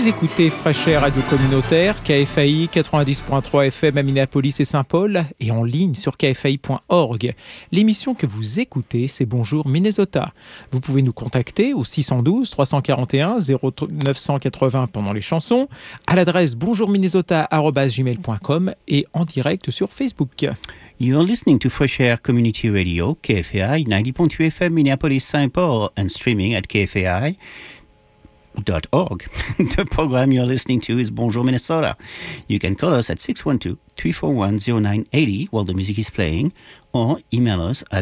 Vous écoutez Fresh Air Radio Communautaire, KFAI 90.3 FM à Minneapolis et Saint-Paul et en ligne sur kfai.org. L'émission que vous écoutez, c'est Bonjour Minnesota. Vous pouvez nous contacter au 612 341 0980 pendant les chansons, à l'adresse bonjourminnesota@gmail.com et en direct sur Facebook. You're listening to Fresh Air Community Radio, KFAI 90.3 FM Minneapolis St. Paul and streaming at kfai.org. The program you're listening to is Bonjour Minnesota. You can call us at 612-341-0980 while the music is playing or email us at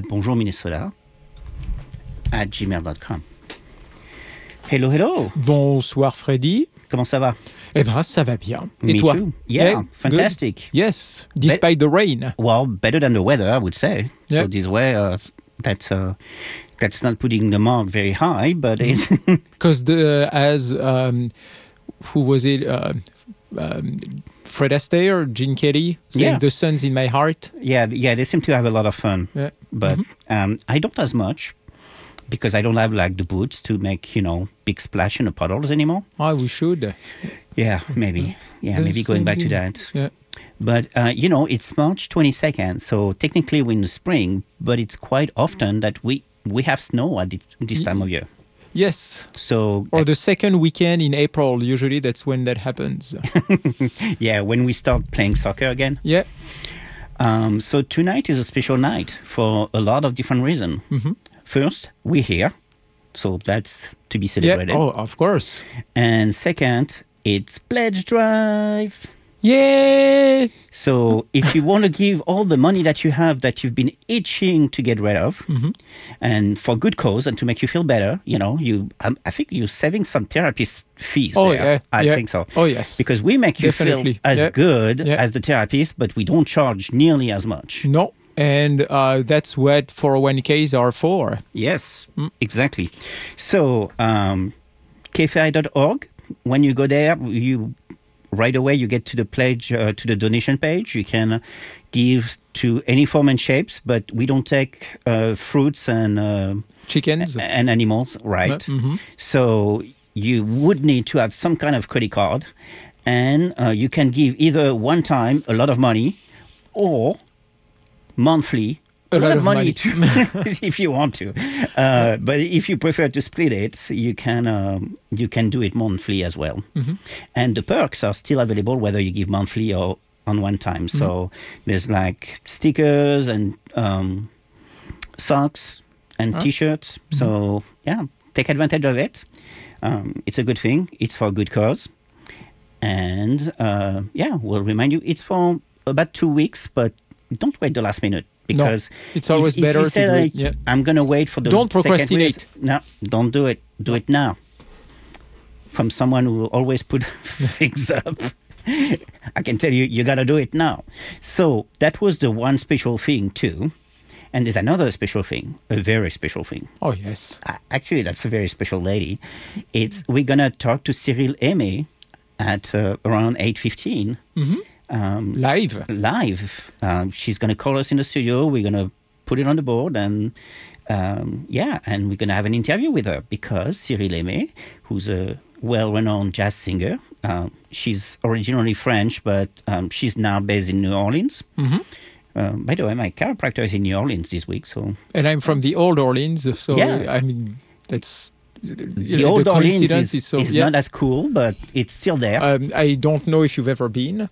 bonjourminnesota@gmail.com. Hello, hello. Bonsoir Freddy. Comment ça va? Eh bien, ça va bien. Et Me toi? too. Yeah, fantastic. Good. Yes, despite the rain. Well, better than the weather, I would say. Yeah. So this way, that's not putting the mark very high, but it's... Because who was it? Fred Astaire, Gene Kelly, saying Yeah. The sun's in my heart. Yeah, they seem to have a lot of fun. Yeah. But I don't as much because I don't have like the boots to make, big splash in the puddles anymore. Oh, we should. Yeah, maybe. Yeah, maybe going back to that. Yeah. But, it's March 22nd, so technically we're in the spring, but it's quite often that we have snow at this time of year. Yes. So, Or the second weekend in April, usually that's when that happens. yeah, when we start playing soccer again. Yeah. So tonight is a special night for a lot of different reasons. Mm-hmm. First, we're here, so that's to be Yeah. celebrated. Oh, of course. And second, it's Pledge Drive. Yay! So if you want to give all the money that you have that you've been itching to get rid of, and for good cause and to make you feel better, I think you're saving some therapist fees Oh, there. yeah. I Yeah. think so. Oh, yes. Because we make you Definitely. feel as Yeah. good Yeah. as the therapist, but we don't charge nearly as much. No. And that's what 401ks are for. Yes, exactly. So, kfi.org, when you go there, right away you get to the pledge, to the donation page. You can give to any form and shapes, but we don't take fruits and Chickens. and animals, right? Mhm. So you would need to have some kind of credit card, and you can give either one time a lot of money, or monthly A lot of money. too, if you want to. But if you prefer to split it, you can do it monthly as well. And the perks are still available whether you give monthly or on one time. So there's like stickers and socks and T-shirts. So yeah, take advantage of it. It's a good thing. It's for a good cause. And we'll remind you, it's for about 2 weeks, but don't wait the last minute, because it's always if better you to say do it, like, yeah. I'm going to wait for the Don't second procrastinate. week. No, don't do it. Do it now. From someone who always put things up. I can tell you, you got to do it now. So that was the one special thing too. And there's another special thing, a very special thing. Oh, yes. Actually, that's a very special lady. We're going to talk to Cyril Aimé at around 8:15. Live. She's going to call us in the studio. We're going to put it on the board, and and we're going to have an interview with her, because Cyril Aimé, who's a well-renowned jazz singer, she's originally French, but she's now based in New Orleans. By the way, my chiropractor is in New Orleans this week, so... And I'm from the Old Orleans, so Yeah. I mean, that's... The Old Orleans coincidence is so, not as cool, but it's still there. I don't know if you've ever been.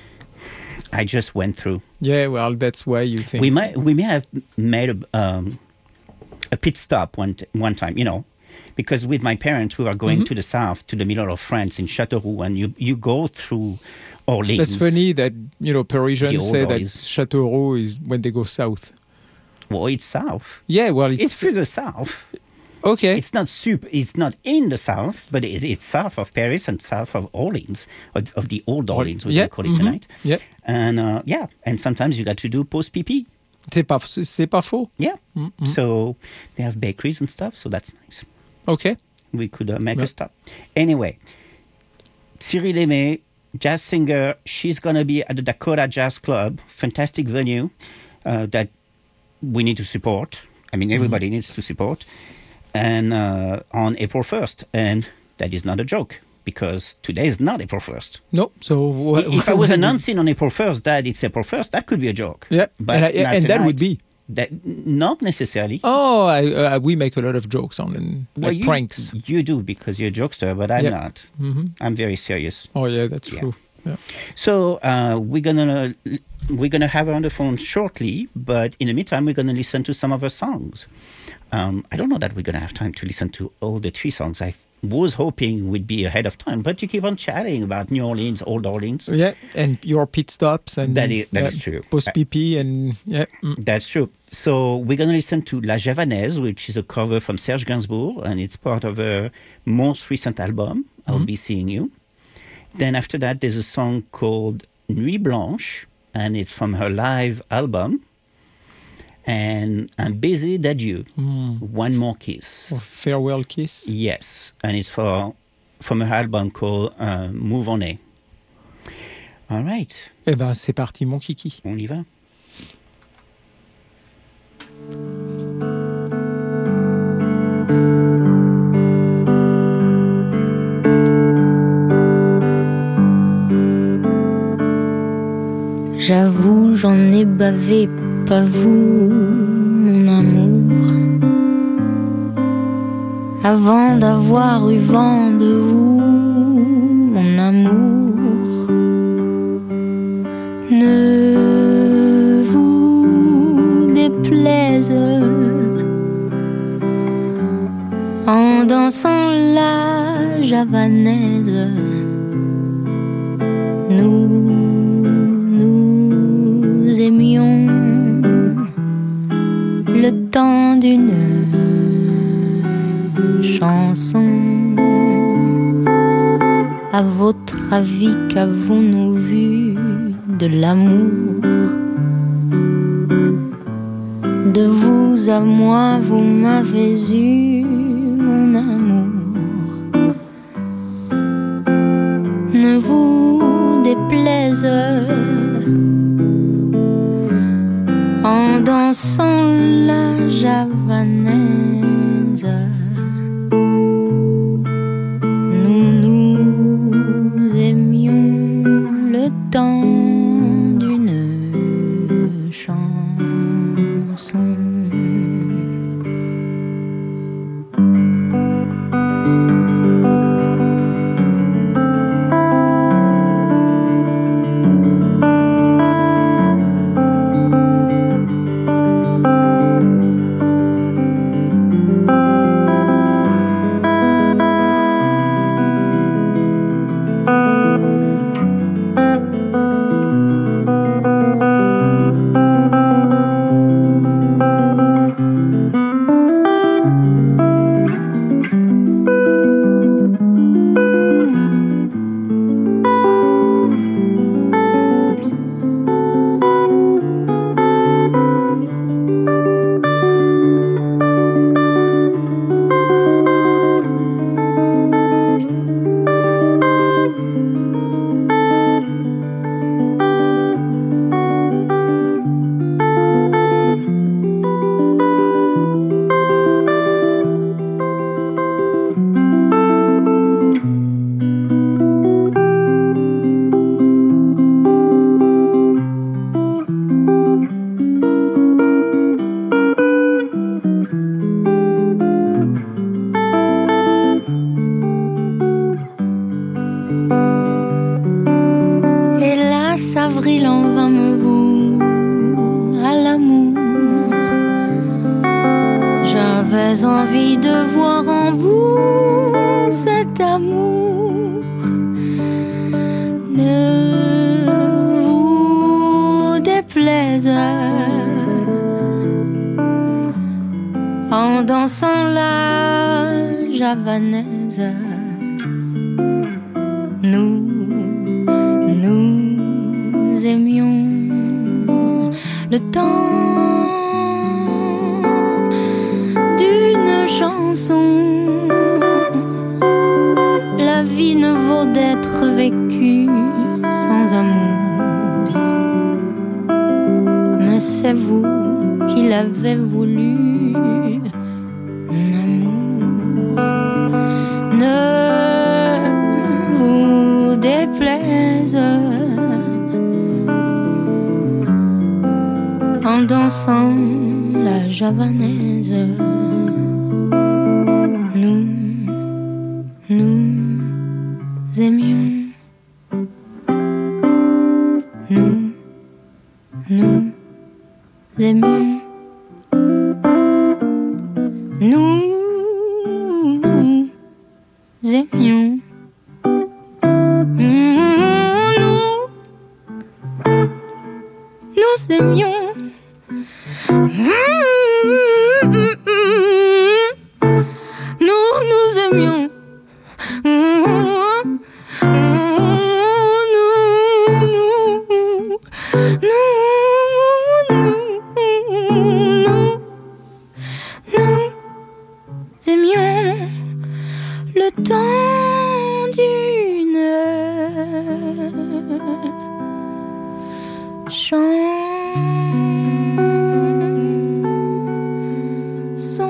I just went through. Yeah, well, that's why you think. We may have made a pit stop one time, because with my parents we were going to the south, to the middle of France, in Châteauroux, and you go through Orleans. That's funny that, Parisians The old say that Orleans. Châteauroux is when they go south. Well, it's south. Yeah, well, It's through the south. okay. It's not It's not in the south, but it's south of Paris and south of Orleans, of the old Orleans, we Yeah, call it tonight. Yeah. And and sometimes you got to do post-PP. C'est pas faux. Yeah. So they have bakeries and stuff, so that's nice. Okay. We could make a stop. Anyway, Cyril Aimé, jazz singer, she's going to be at the Dakota Jazz Club, fantastic venue that we need to support. I mean, everybody needs to support. And on April 1st. And that is not a joke. because today is not April 1st. No, so... If I was announcing on April 1st that it's April 1st, that could be a joke. Yeah, but and that would be. That, not necessarily. Oh, we make a lot of jokes on pranks. You do, because you're a jokester, but I'm not. Mm-hmm. I'm very serious. Oh, yeah, that's true. Yeah. So we're gonna have her on the phone shortly, but in the meantime, we're gonna listen to some of her songs. I don't know that we're gonna have time to listen to all the 3 songs. I was hoping we'd be ahead of time, but you keep on chatting about New Orleans, Old Orleans. Yeah, and your pit stops and that is true. Post PP and That's true. So we're gonna listen to La Javanaise, which is a cover from Serge Gainsbourg, and it's part of her most recent album, I'll Be Seeing You. Then after that, there's a song called Nuit Blanche, and it's from her live album. And Un baiser d'adieu, One More Kiss. Or Farewell Kiss. Yes, and it's from her album called Move On A. All right. Eh ben, c'est parti, mon kiki. On y va. J'avoue, j'en ai bavé, pas vous, mon amour. Avant d'avoir eu vent de vous, mon amour. Ne vous déplaise en dansant la javanaise. Nous aimions le temps d'une chanson. À votre avis, qu'avons-nous vu de l'amour? De vous à moi, vous m'avez eu, mon amour. Ne vous déplaise en dansant la javanaise. Nous aimions le temps d'une chanson. Avril en vint me vouer à l'amour. J'avais envie de voir en vous cet amour. Ne vous déplaise en dansant la javanaise. Nous aimions le temps d'une chanson. La vie ne vaut d'être vécue sans amour. Mais c'est vous qui l'avez voulu, mon amour. Ne en dansant la javanaise. Nous aimions. Nous aimions. Nous aimions. Nous aimions. Nous aimions. Nous aimions le temps d'une chanson.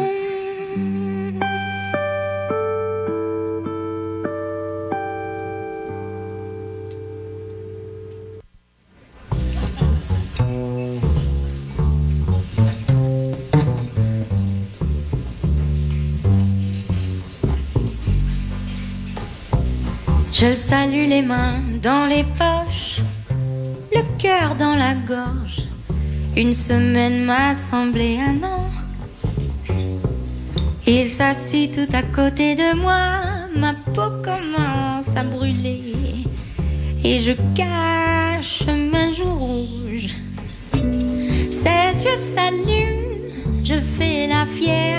Je salue les mains dans les poches, le cœur dans la gorge. Une semaine m'a semblé un an. Il s'assit tout à côté de moi, ma peau commence à brûler et je cache mes joues rouges. Ses yeux s'allument, je fais la fière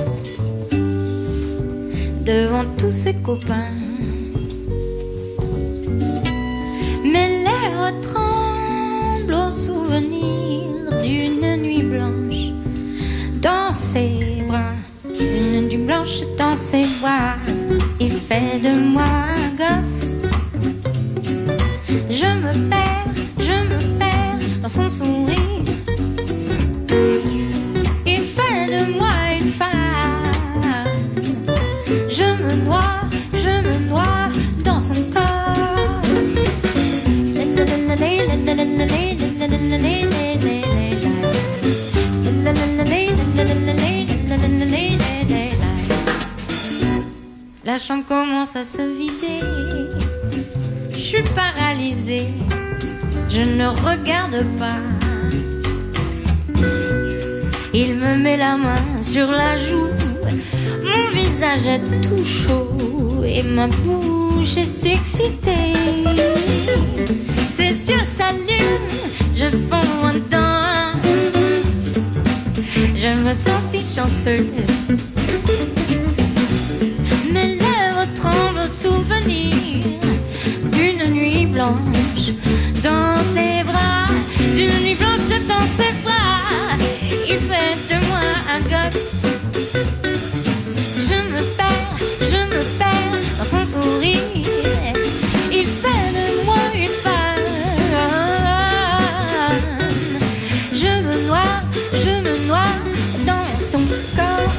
devant tous ses copains. Mes lèvres tremblent au souvenir d'une nuit blanche dans ses bras. Une nuit blanche dans ses bras. Il fait de moi un gosse. Je me perds dans son sourire. Il fait de moi une femme. Je me noie dans son corps. La chambre commence à se vider. Je suis paralysée. Je ne regarde pas. Il me met la main sur la joue. Mon visage est tout chaud et ma bouche est excitée. Ses yeux s'allument, je fonds dedans. Je me sens si chanceuse. Mes lèvres tremblent au souvenir d'une nuit blanche dans ses bras. D'une nuit blanche dans ses bras. Il fait de moi un gosse. Je me perds dans son sourire. Il fait de moi une femme. Je me noie dans son corps.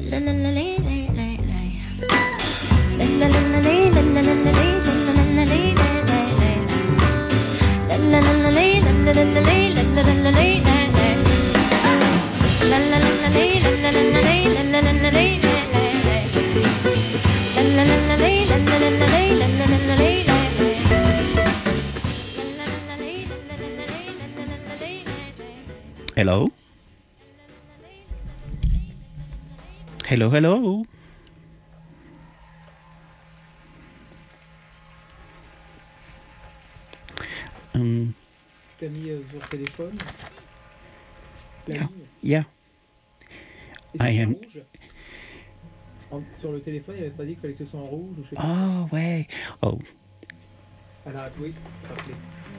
Hello? Hello, hello? T'as mis sur téléphone? Yeah. I am. Rouge? Sur le téléphone, il avait pas dit qu'il fallait que ce soit en rouge ou je sais pas. Oh, ouais. Oh, Alors, oui, rappelez.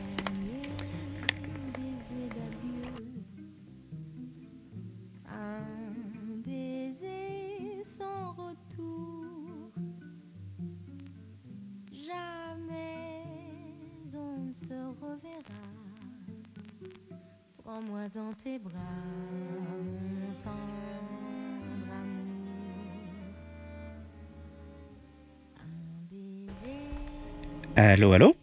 Un baiser sans retour. Jamais on ne se reverra. Prends-moi dans tes bras, mon tendre amour. Un baiser. allô, allô?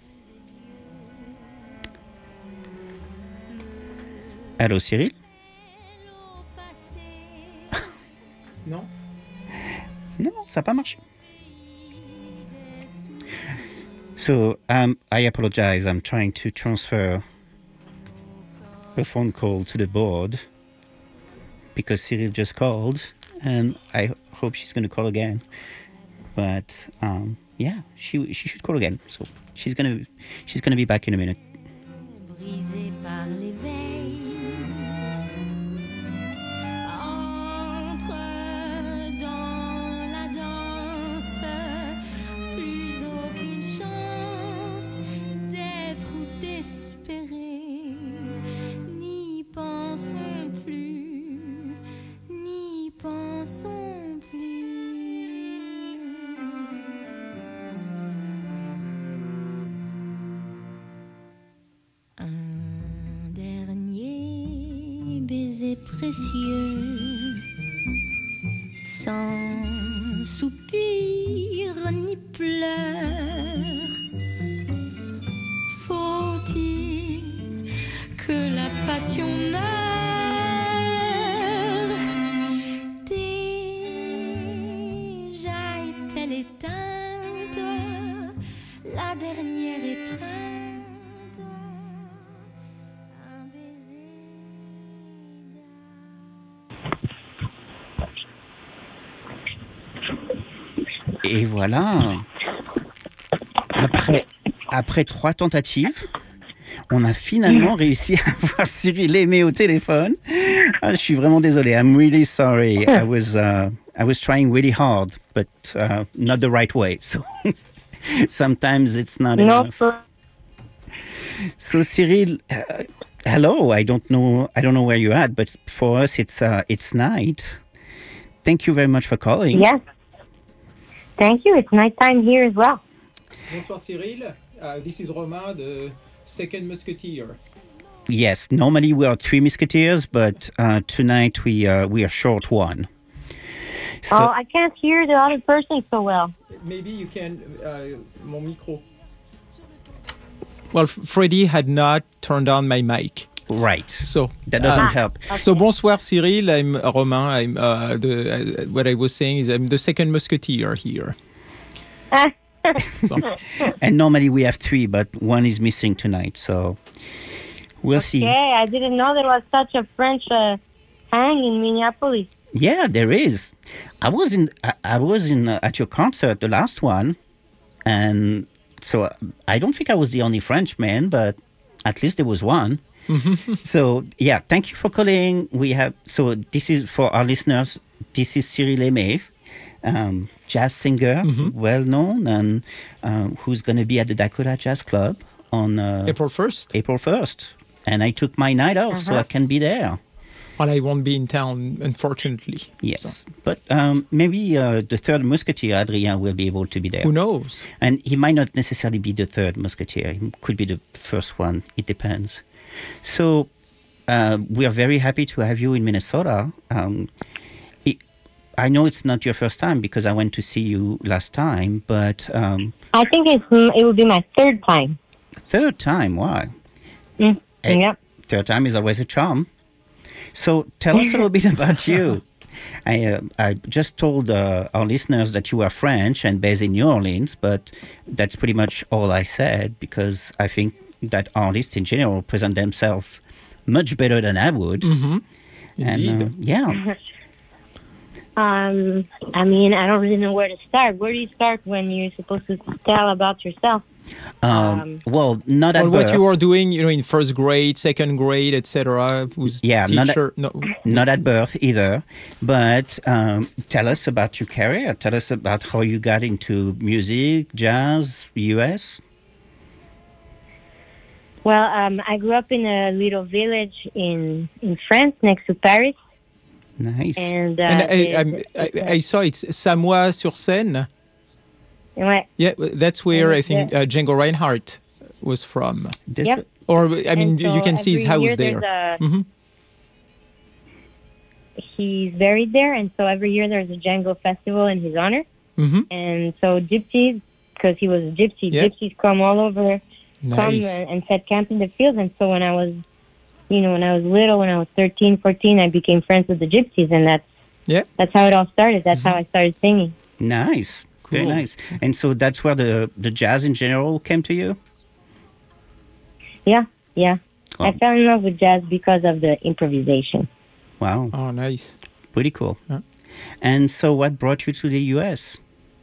Allô, Cyril? L'eau passée. Non? Non, ça n'a pas marché. So, I apologize. I'm trying to transfer a phone call to the board because Cyril just called, and I hope she's going to call again. But yeah, she should call again. So she's gonna be back in a minute. Brisé par l'éveil, entre dans la danse, plus aucune chance d'être ou d'espérer, n'y pensons plus, n'y pensons plus. Un dernier baiser précieux, sans soupir ni pleurs. Faut-il que la passion meure? Déjà est-elle éteinte, la dernière étreinte? Un baiser Et voilà. Après 3 tentatives, on a finalement réussi à avoir Cyril Aimé au téléphone. Je suis vraiment désolé. I'm really sorry. I was trying really hard, but not the right way. So sometimes it's not enough. So Cyril, hello. I don't know where you're at, but for us it's night. Thank you very much for calling. Yes. Thank you. It's nighttime here as well. Bonsoir Cyril. This is Romain, the second musketeer. Yes, normally we are 3 musketeers, but tonight we are short one. So, Oh, I can't hear the other person so well. Maybe you can... mon micro. Well, Freddie had not turned on my mic. right. So That doesn't help. So bonsoir Cyril, I'm Romain. What I was saying is I'm the second musketeer here. So, And normally we have 3, but one is missing tonight, so we'll see. Okay, I didn't know there was such a French hang in Minneapolis. Yeah, there is. I was in at your concert, the last one, and so I don't think I was the only Frenchman, but at least there was one. So yeah, thank you for calling. So this is for our listeners. This is Cyril Aimé, jazz singer, well known, and who's going to be at the Dakota Jazz Club on April 1st. April 1st. And I took my night off so I can be there. Well, I won't be in town, unfortunately. Yes, but maybe the third musketeer, Adrien, will be able to be there. Who knows? And he might not necessarily be the third musketeer. He could be the first one. It depends. So we are very happy to have you in Minnesota. I know it's not your first time because I went to see you last time, but I think it will be my third time. third time, why? Yep. Third time is always a charm. So tell us a little bit about you. I just told our listeners that you are French and based in New Orleans, but that's pretty much all I said because I think that artists in general present themselves much better than I would. Indeed. Yeah. I mean, I don't really know where to start. Where do you start when you're supposed to tell about yourself? Well, not at Or birth. what you are doing, in first grade, second grade, etc. With Yeah, teacher. not at birth either. But tell us about your career. Tell us about how you got into music, jazz, US. Well, I grew up in a little village in France next to Paris. Nice. And, And I saw it's Samois-sur-Seine. ouais. Yeah, that's where And I think Django Reinhardt was from. This- Yep. Or, I mean, And so you can see his every house year there. there's He's buried there, and so every year there's a Django festival in his honor. Mm-hmm. And so gypsies, because he was a gypsy, Yeah. gypsies come all over, come Nice. and set camp in the fields. And so when I was, when I was little, when I was 13, 14, I became friends with the gypsies, and that's how it all started. That's how I started singing. Nice. Very Cool. nice. And so that's where the jazz in general came to you? Yeah, yeah. Oh. I fell in love with jazz because of the improvisation. Wow. Oh, nice. Pretty cool. Yeah. And so what brought you to the US?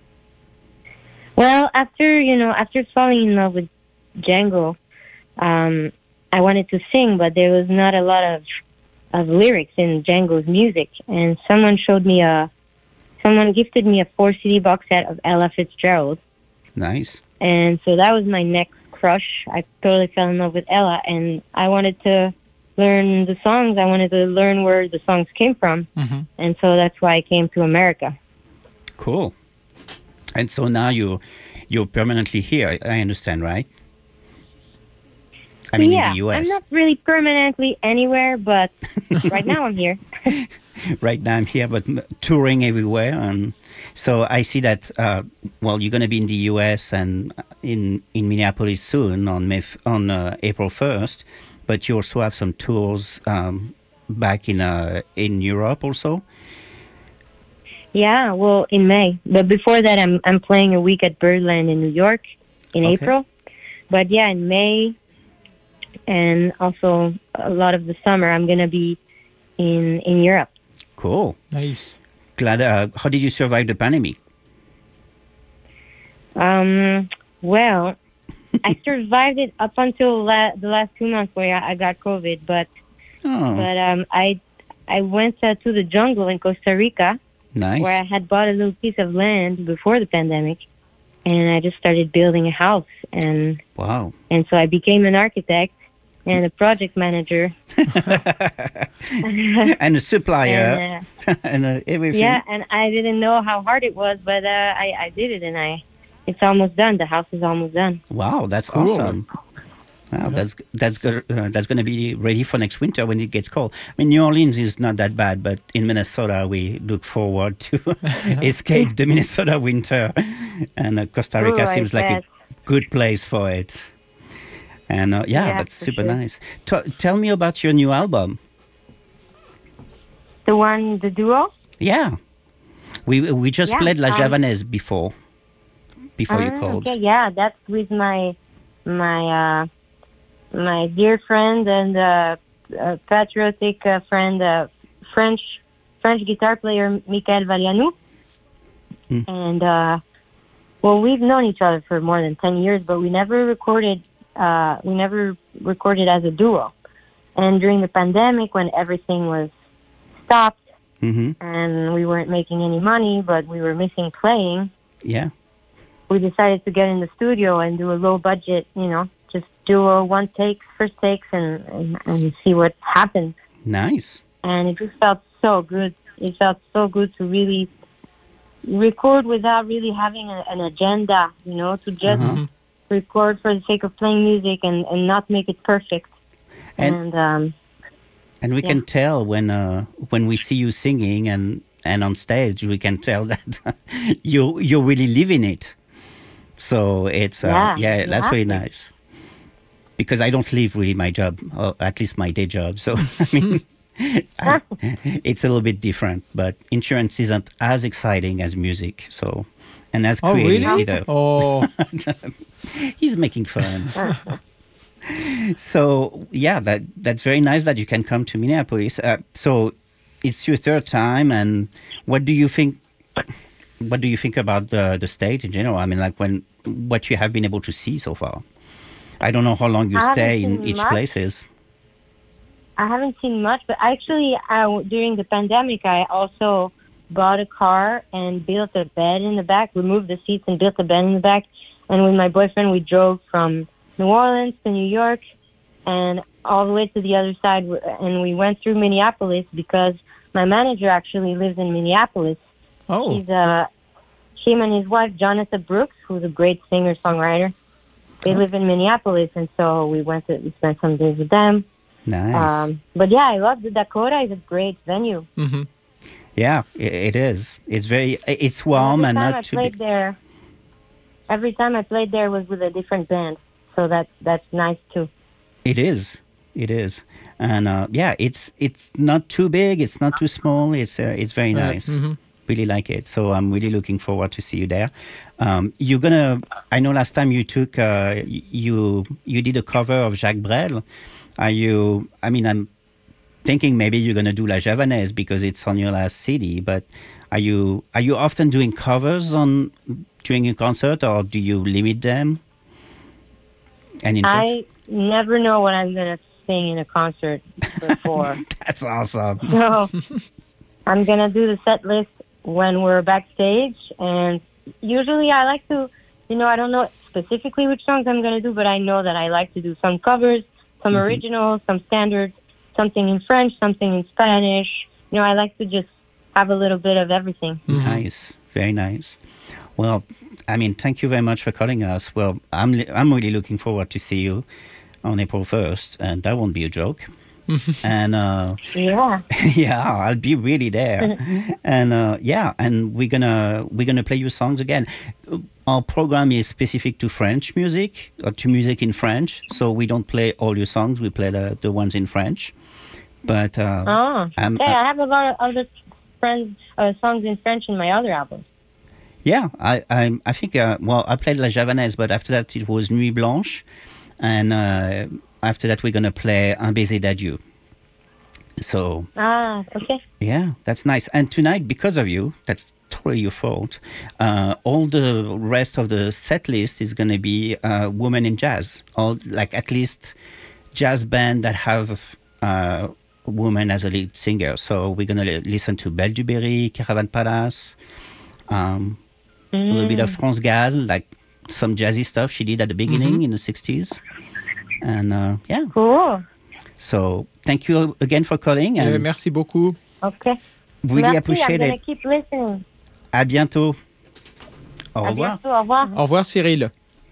Well, after falling in love with Django, I wanted to sing, but there was not a lot of lyrics in Django's music. And someone gifted me a 4 CD box set of Ella Fitzgerald. Nice. And so that was my next crush. I totally fell in love with Ella, and I wanted to learn the songs. I wanted to learn where the songs came from. Mm-hmm. And so that's why I came to America. Cool. And so now you're permanently here, I understand, right? I mean, yeah, in the US. I'm not really permanently anywhere, but right now I'm here. Right now I'm here, but touring everywhere. And so I see that, you're going to be in the US and in Minneapolis soon on April 1st, but you also have some tours back in Europe also. Yeah, well, in May. But before that, I'm playing a week at Birdland in New York in Okay. April. But yeah, in May and also a lot of the summer, I'm going to be in Europe. Cool. Nice. Glad. How did you survive the pandemic? Well, I survived it up until the last 2 months where I got COVID. But I went to the jungle in Costa Rica, Nice. where I had bought a little piece of land before the pandemic, and I just started building a house. And Wow. so I became an architect and a project manager. And a supplier And, and everything. yeah, and I didn't know how hard it was, but I did it, and it's almost done. The house is almost done. Wow, that's Cool. awesome. Wow, that's going to be ready for next winter when it gets cold. I mean, New Orleans is not that bad, but in Minnesota we look forward to escape the Minnesota winter, and Costa Rica Oh, I seems like a bet. good place for it. And Yeah, that's for super sure. nice. Tell me about your new album. The duo? Yeah, we just Yeah, played La Javanaise before you called. Okay, yeah, that's with my dear friend and patriotic friend, French guitar player Michael Valianou. And we've known each other for more than 10 years, but we never recorded as a duo. And during the pandemic, when everything was stopped Mm-hmm. and we weren't making any money, but we were missing playing, Yeah. we decided to get in the studio and do a low budget, just do a first takes and see what happens. Nice. And it just felt so good. It felt so good to really record without really having an agenda, to just record for the sake of playing music and not make it perfect. And we Yeah. can tell when we see you singing, and and on stage we can tell that you're really living it. So it's that's really nice. Because I don't leave really my job, or at least my day job. So I mean, it's a little bit different. But insurance isn't as exciting as music. So and as creative really? either. Oh, He's making fun. So yeah, that's very nice that you can come to Minneapolis. So it's your third time, and what do you think? What do you think about the state in general? I mean, like what you have been able to see so far. I don't know how long you stay in each places. I haven't seen much, but actually, during the pandemic, I also bought a car and built a bed in the back, removed the seats and built a bed in the back. And with my boyfriend, we drove from New Orleans to New York and all the way to the other side. And we went through Minneapolis because my manager actually lives in Minneapolis. oh, Him and his wife, Jonathan Brooks, who's a great singer-songwriter, they live in Minneapolis. And so we spent some days with them. Nice. But yeah, I love the Dakota. It's a great venue. mm-hmm. Yeah, it is. It's warm and not too big. Every time I played there was with a different band. So that's nice too. It is. And it's not too big. It's not too small. It's very nice. Mm-hmm. Really like it. So I'm really looking forward to see you there. You're gonna. I know last time you took you did a cover of Jacques Brel. I'm thinking maybe you're gonna do La Javanaise because it's on your last CD. But are you often doing covers during a concert, or do you limit them? And I never know what I'm gonna sing in a concert before. That's awesome. So I'm gonna do the set list when we're backstage, and usually I like to, I don't know specifically which songs I'm going to do, but I know that I like to do some covers, some originals, some standards, something in French, something in Spanish. I like to just have a little bit of everything. Mm-hmm. Nice. Very nice. Well, thank you very much for calling us. Well, I'm really looking forward to see you on April 1st, and that won't be a joke. And I'll be really there. And and we're gonna play your songs again. Our program is specific to French music, or to music in French, so we don't play all your songs. We play the ones in French. But I have a lot of other songs in French in my other albums. Yeah, I think I played La Javanaise, but after that it was Nuit Blanche, and after that we're gonna play Un baiser d'adieu. So okay. Yeah, that's nice. And tonight, because of you, that's totally your fault. All the rest of the set list is gonna be women in jazz, or like at least jazz band that have woman as a lead singer. So we're gonna listen to Belle du Berry, Caravan Palace, a little bit of France Gall, like some jazzy stuff she did at the beginning in the 60s. And Cool. So thank you again for calling. And merci beaucoup. Okay. Really Merci, appreciate I'm it. keep listening. À bientôt. Au À revoir. bientôt, au revoir. Au revoir, Cyril.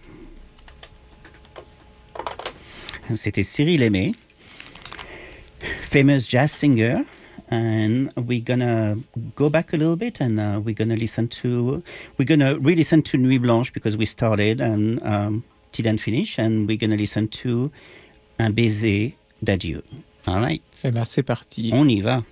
C'était Cyril Aimé, famous jazz singer. And we're gonna go back a little bit, and we're gonna re-listen to Nuit Blanche because we started and didn't finish, and we're gonna listen to Un baiser d'adieu. All right. Eh ben, c'est parti. On y va.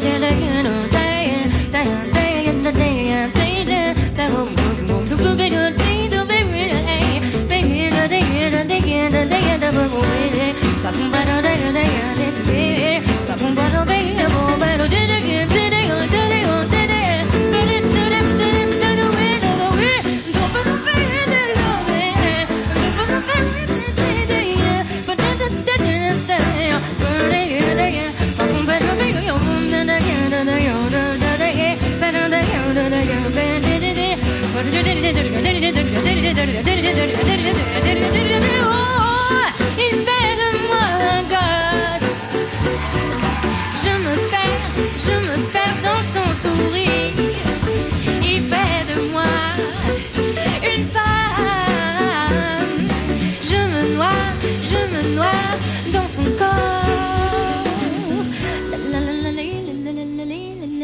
Il fait de moi un gosse. Je me perds dans son sourire. Il fait de moi une femme. Je me noie dans son corps. La la la la la la la la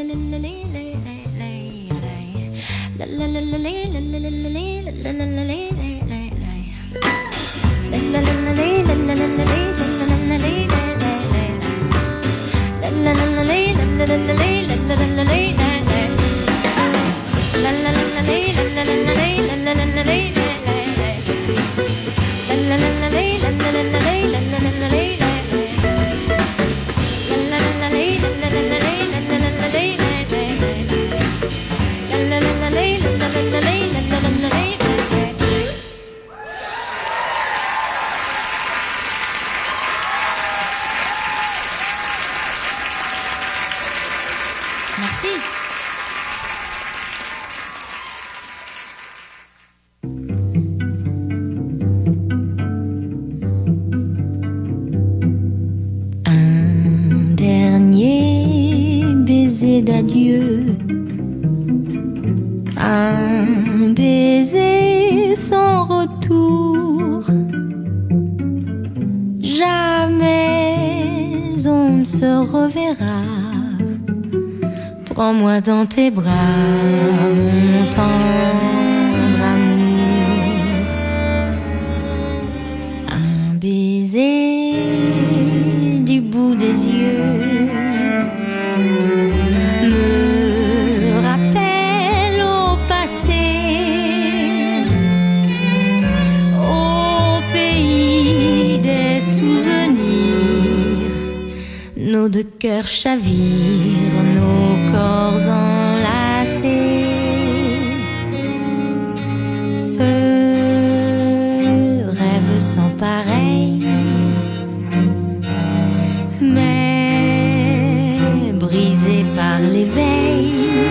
Merci. Un dernier baiser d'adieu, un baiser sans retour. Jamais on ne se reverra. Prends-moi dans tes bras, mon tendre amour. Un baiser du bout des yeux me rappelle au passé, au pays des souvenirs. Nos deux cœurs chavirent, nos corps enlacés. Ce rêve sans pareil, mais brisé par l'éveil.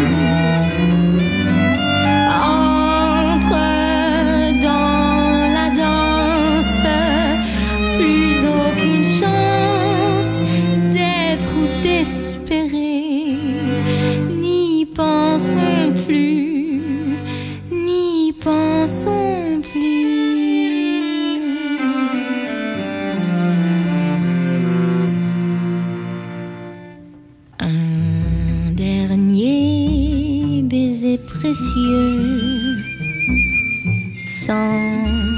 Entre dans la danse, plus aucune chance d'être ou d'espérer. N'y pensons plus, n'y pensons plus. Un dernier baiser précieux, sans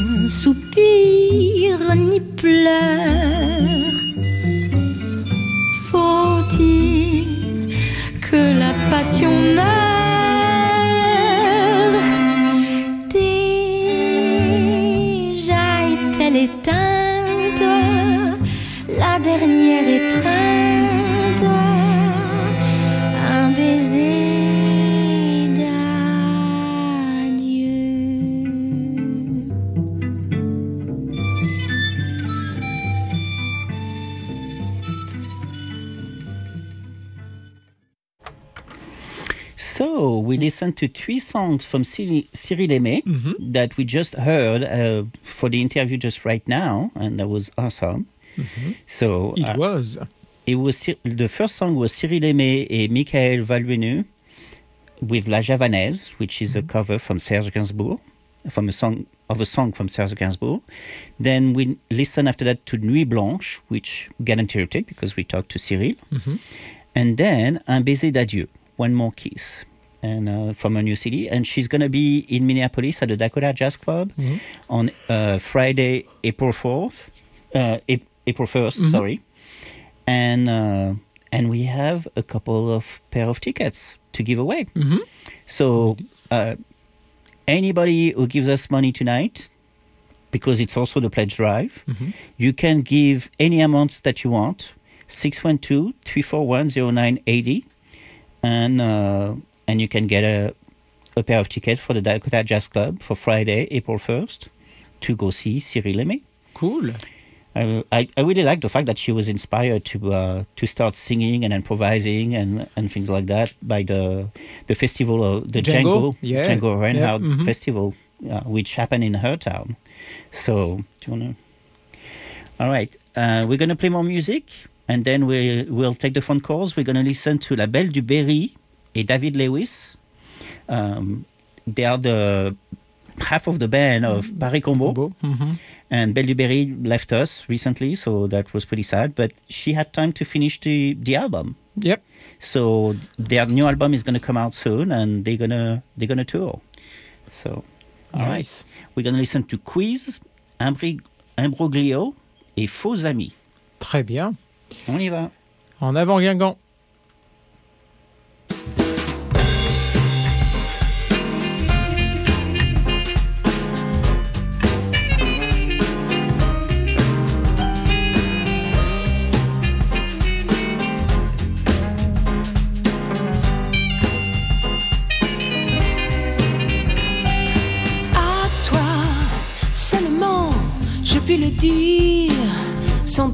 soupir ni pleurs. Faut-il que la passion meure? Déjà est-elle éteinte, la dernière étreinte? Un baiser d'adieu. So we listened to 3 songs from Cyril Aimé that we just heard for the interview just right now, and that was awesome. So It was. the first song was Cyril Aimé et Michael Valbuenu with La Javanaise, which is a cover from Serge Gainsbourg, from a song from Serge Gainsbourg. Then we listened after that to Nuit Blanche, which got interrupted because we talked to Cyril. And then Un baiser d'adieu, One More Kiss, and from a new CD. And she's going to be in Minneapolis at the Dakota Jazz Club on Friday, April 1st, sorry. And and we have a couple of pair of tickets to give away. Mhm. So anybody who gives us money tonight, because it's also the pledge drive, you can give any amounts that you want, 612-341-0980, and you can get a pair of tickets for the Dakota Jazz Club for Friday, April 1st, to go see Cyril Aimé. Cool. I really like the fact that she was inspired to start singing and improvising and things like that by the festival of the Django Reinhardt Festival, which happened in her town. So, do you wanna? All right, we're gonna play more music, and then we'll take the phone calls. We're gonna listen to La Belle du Berry et David Lewis. They are the half of the band of Paris Combo. And Belle du Berry left us recently, so that was pretty sad. But she had time to finish the album. Yep. So their new album is going to come out soon, and they're gonna tour. So, all Nice. right. We're going to listen to Quiz, Imbroglio et Faux Amis. Très bien. On y va. En avant, Guingamp. Puis le dire sans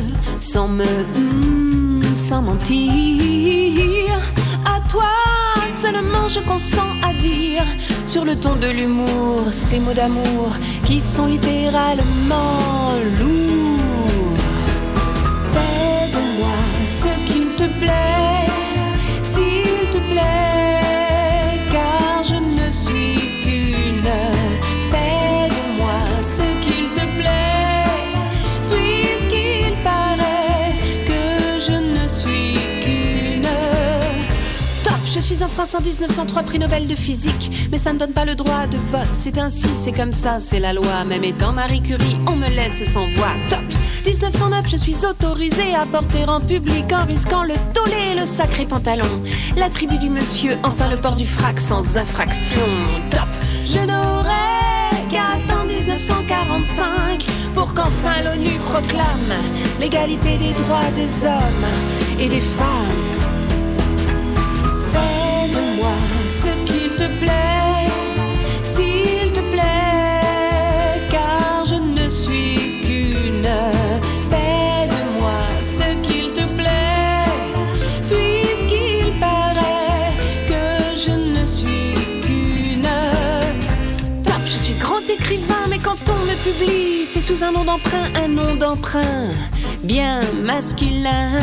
mentir. À toi seulement je consens à dire sur le ton de l'humour ces mots d'amour qui sont littéralement lourds. Fais de moi ce qu'il te plaît, s'il te plaît, car je ne suis qu'une. Fais de moi ce qu'il te plaît, puisqu'il paraît que je ne suis qu'une. Top, je suis en France en 1903, prix Nobel de physique, mais ça ne donne pas le droit de vote. C'est ainsi, c'est comme ça, c'est la loi. Même étant Marie Curie, on me laisse sans voix. Top, 1909, je suis autorisée à porter en public en risquant le tollé, le sacré pantalon. La tribu du monsieur, enfin le port du frac sans infraction. Top, je n'aurais qu'à attendre 1945 pour qu'enfin l'ONU proclame l'égalité des droits des hommes et des femmes. Fais de moi ce qu'il te plaît, s'il te plaît, car je ne suis qu'une. Fais de moi ce qu'il te plaît, puisqu'il paraît que je ne suis qu'une. Top, je suis grand écrivain, mais quand on me publie, c'est sous un nom d'emprunt bien masculin.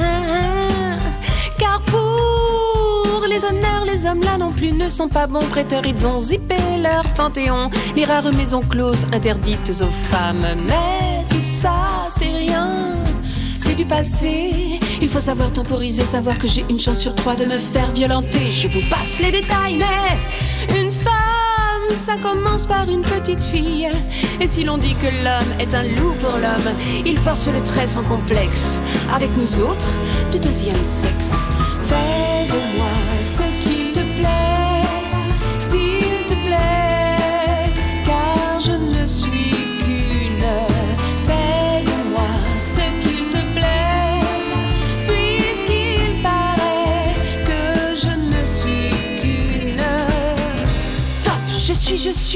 Car pour les honneurs, les hommes là non plus ne sont pas bons prêteurs. Ils ont zippé leur panthéon, les rares maisons closes interdites aux femmes. Mais tout ça, c'est rien, c'est du passé. Il faut savoir temporiser, savoir que j'ai une chance sur 3 de me faire violenter. Je vous passe les détails, mais une femme, ça commence par une petite fille. Et si l'on dit que l'homme est un loup pour l'homme, il force le trait sans complexe avec nous autres du deuxième sexe. Fais de moi ce qu'il te plaît, s'il te plaît, car je ne suis qu'une. Fais de moi ce qu'il te plaît, puisqu'il paraît que je ne suis qu'une. Top, je suis.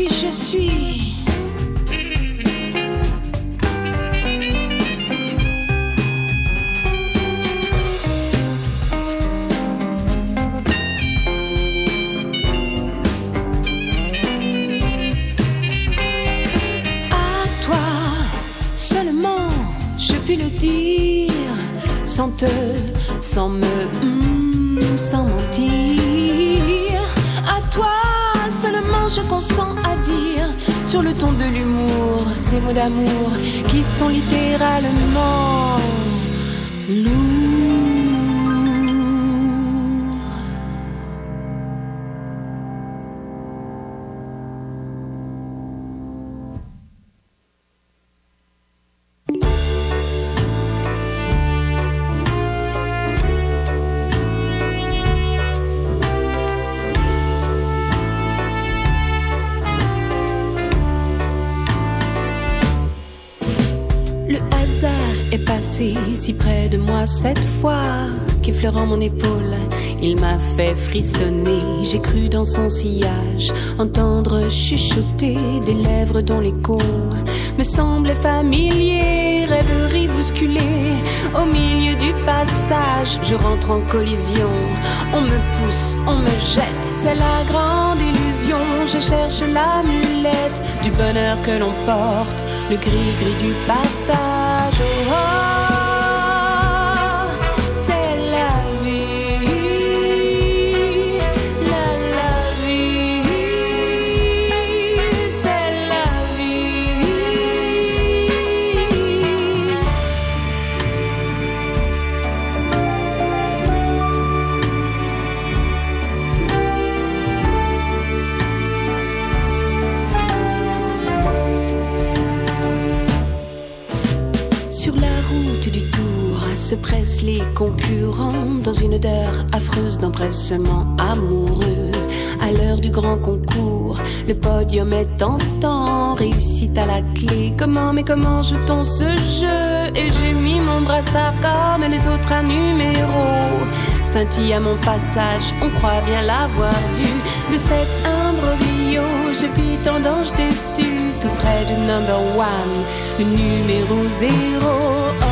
Puis le dire sans mentir. À toi seulement je consens à dire sur le ton de l'humour ces mots d'amour qui sont littéralement lourds. Le hasard est passé si près de moi cette fois qu'effleurant mon épaule, il m'a fait frissonner. J'ai cru dans son sillage entendre chuchoter des lèvres dont l'écho me semblait familier. Rêverie bousculée au milieu du passage, je rentre en collision. On me pousse, on me jette, c'est la grande illusion. Je cherche l'amulette du bonheur que l'on porte, le gris-gris du partage. Oh, oh. Se pressent les concurrents dans une odeur affreuse d'empressement amoureux. À l'heure du grand concours, le podium est tentant, réussite à la clé. Comment, mais comment joue-t-on ce jeu? Et j'ai mis mon brassard comme les autres un numéro. Scintille à mon passage, on croit bien l'avoir vu. De cet imbroglio, je vis tant d'anges déçus. Tout près du number one, le numéro 0. Oh,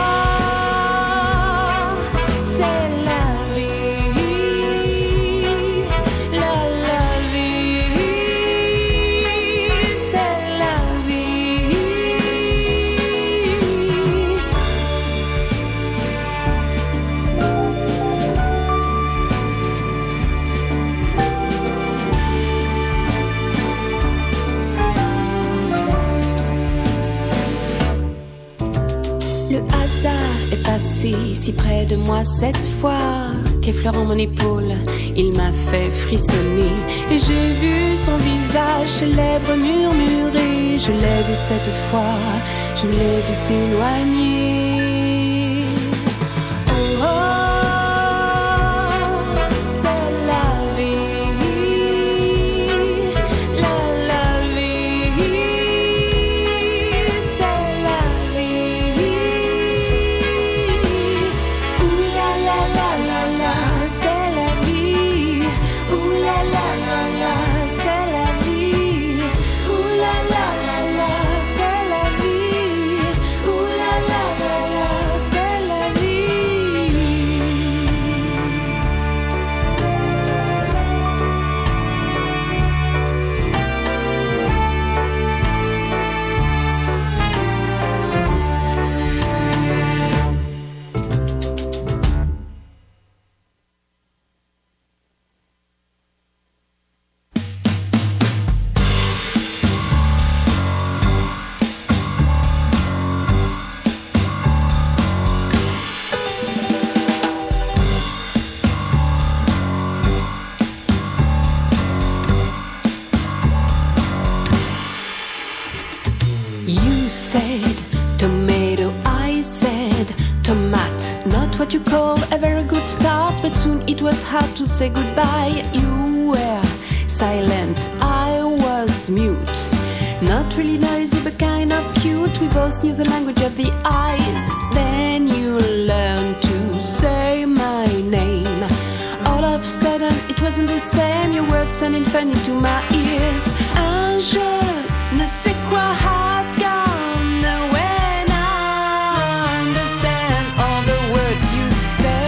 si près de moi cette fois qu'effleurant mon épaule, il m'a fait frissonner. Et j'ai vu son visage, ses lèvres murmurer. Je l'ai vu cette fois, je l'ai vu s'éloigner. Hard to say goodbye. You were silent, I was mute. Not really noisy but kind of cute. We both knew the language of the eyes. Then you learned to say my name. All of a sudden it wasn't the same. Your words sounded funny to my ears. Un je ne sais quoi has gone when I understand all the words you say.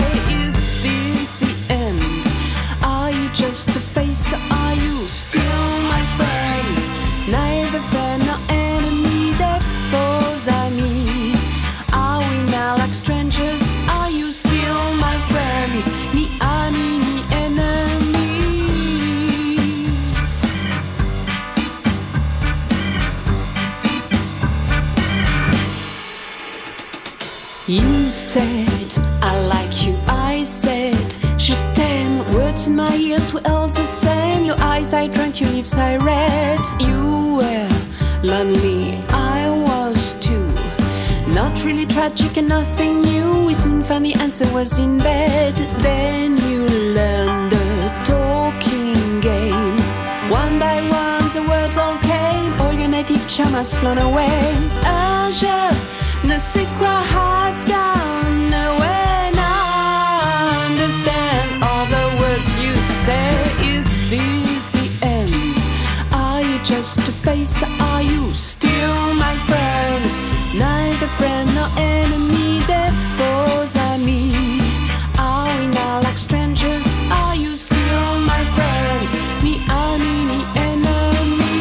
Just a face, are you still my friend? Neither friend nor enemy, they're foes I mean. Are we now like strangers? Are you still my friend? Ni ami, ni enemy. You said, I like you, I said, je t'aime. Words in my ears were all the same. Your eyes I drank, your lips I read. You were lonely, I was too. Not really tragic and nothing new. We soon found the answer was in bed. Then you learned the talking game. One by one the words all came. All your native charm has flown away. Un je sais quoi has gone when I understand all the words you say. Is this the end? Are you just a face? Are you still my friend? Neither friend nor enemy, des faux amis. Are we now like strangers? Are you still my friend? Ni ami ni enemy.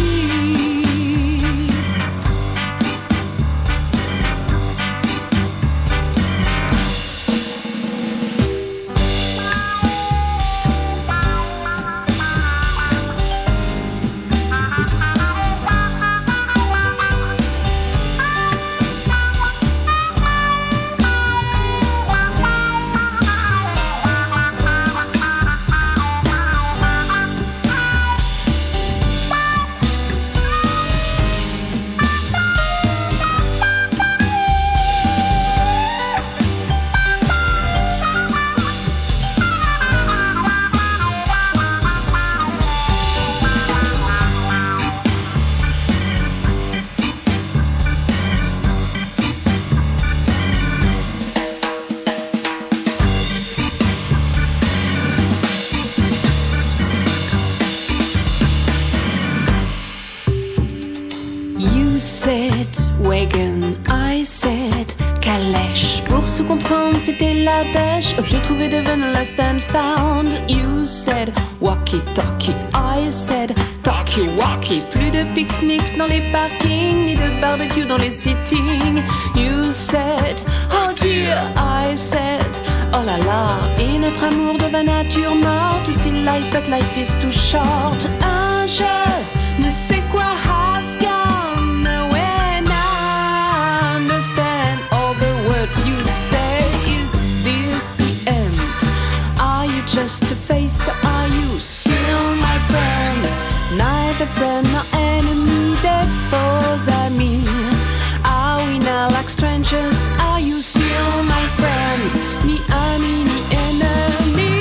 You said wagon, I said calèche. Pour se comprendre, c'était la dèche. Objet trouvé devenu lost and found. You said walkie-talkie, I said talkie-walkie. Plus de pique-nique dans les parkings, ni de barbecue dans les sittings. You said oh dear, I said oh là là. Et notre amour devint nature morte. Still life, but life is too short. Un je ne sais quoi has gone when I understand all the words you say. Is this the end? Are you just a face? Are you still my friend? Neither friend nor enemy, des faux amis. Are we now like strangers? Are you still my friend? Ni ami ni enemy.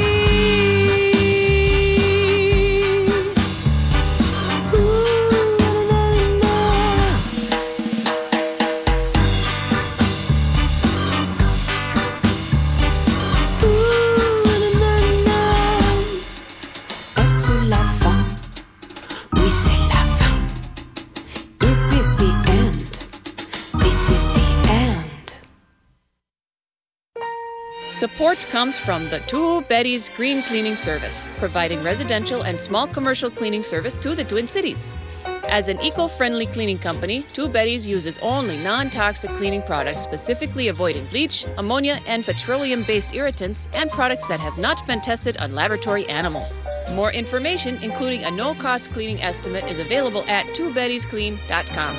Est-ce la fin? Oui, c'est la fin. Is this the end? This is the end. Support comes from the Two Betties Green Cleaning Service, providing residential and small commercial cleaning service to the Twin Cities. As an eco-friendly cleaning company, Two Betties uses only non-toxic cleaning products, specifically avoiding bleach, ammonia, and petroleum-based irritants, and products that have not been tested on laboratory animals. More information, including a no-cost cleaning estimate, is available at twobettiesclean.com.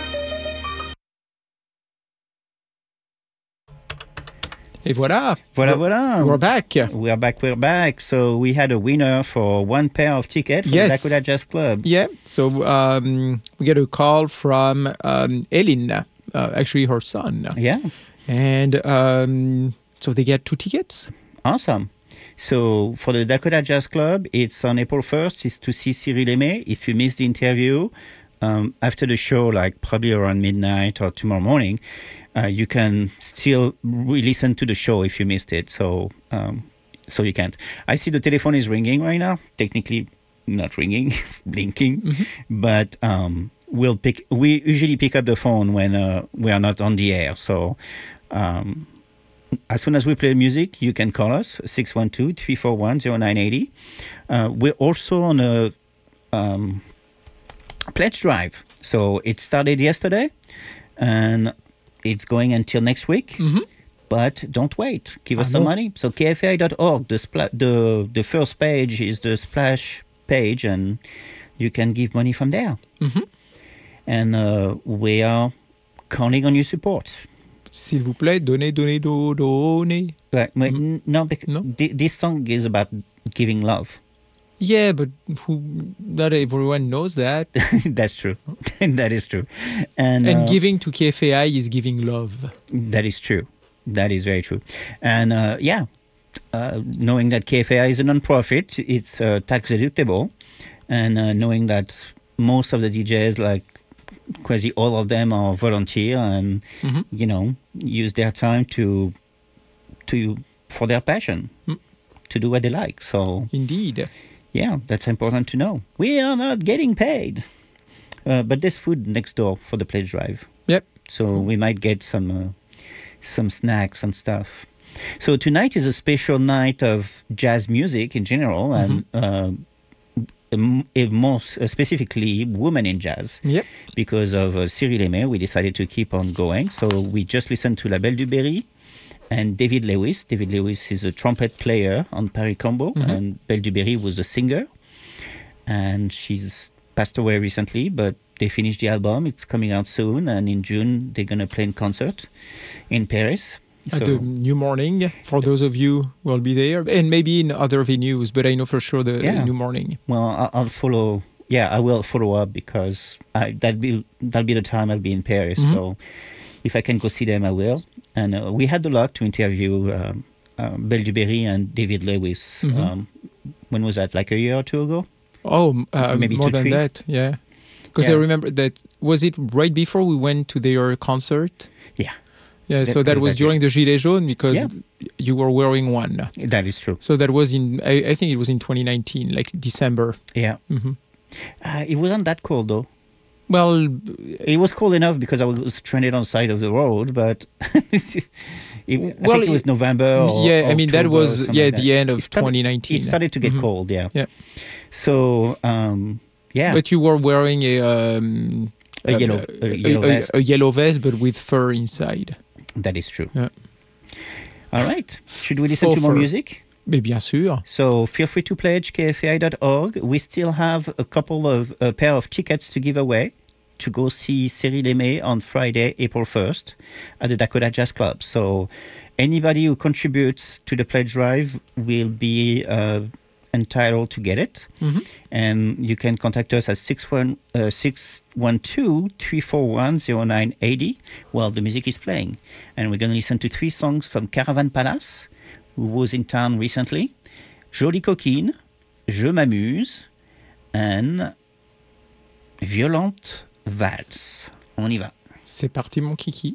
Et voilà. Voilà. We're back. We're back. So we had a winner for one pair of tickets for Yes. the Dakota Jazz Club. Yeah. So we get a call from Elin, actually her son. Yeah. And so they get 2 tickets. Awesome. So for the Dakota Jazz Club, it's on April 1st. It's to see Cyril Aimé. If you missed the interview, after the show, like probably around midnight or tomorrow morning, you can still re-listen to the show if you missed it. So you can't. I see the telephone is ringing right now. Technically not ringing, it's blinking. Mm-hmm. But we usually pick up the phone when we are not on the air. So as soon as we play music, you can call us, 612-341-0980. We're also on a pledge drive. So it started yesterday, and it's going until next week. Mm-hmm. But don't wait. Give us some money. So kfai.org, the first page is the splash page, and you can give money from there. Mm-hmm. And we are counting on your support. S'il vous plaît, donnez. Right. No, this song is about giving love. Yeah, but not everyone knows that. That's true. That is true. And giving to KFAI is giving love. That is true. That is very true. And knowing that KFAI is a non-profit, it's tax deductible. And knowing that most of the DJs like quasi all of them are volunteer and use their time to for their passion, to do what they like. So Indeed. Yeah, that's important to know. We are not getting paid, but there's food next door for the pledge drive. Yep. So we might get some snacks and stuff. So tonight is a special night of jazz music in general, and more specifically women in jazz. Yep. Because of Cyril Aimé, we decided to keep on going. So we just listened to La Belle du Berry and David Lewis. David Lewis is a trumpet player on Paris Combo, and Belle du Berry was a singer. And she's passed away recently, but they finished the album. It's coming out soon, and in June they're going to play in concert in Paris. At the New Morning, for those of you who will be there, and maybe in other venues, but I know for sure the New Morning. Well, I'll follow. Yeah, I will follow up because that'll be the time I'll be in Paris. So if I can go see them, I will. And we had the luck to interview Belle du Berry and David Lewis. When was that? Like a year or two ago? Oh, maybe more 2, than 3? that, yeah. Because I remember that, was it right before we went to their concert? Yeah. Yeah, so that was during the Gilets Jaunes because you were wearing one. That is true. So that was I think it was in 2019, like December. Yeah. It wasn't that cold though. Well, it was cold enough because I was stranded on the side of the road, but I think it was November or I mean, that was like the end of 2019. It started to get cold, yeah. So, But you were wearing a yellow vest, but with fur inside. That is true. Yeah. All right. Should we listen to more music? Mais bien sûr. So feel free to pledge kfai.org. We still have a pair of tickets to give away to go see Cyril Aimé on Friday, April 1st at the Dakota Jazz Club. So anybody who contributes to the pledge drive will be entitled to get it. And you can contact us at 612-341-0980 while the music is playing. And we're going to listen to 3 songs from Caravan Palace, who was in town recently, Jolie Coquine, Je m'amuse, and Violente Valse. On y va. C'est parti, mon kiki.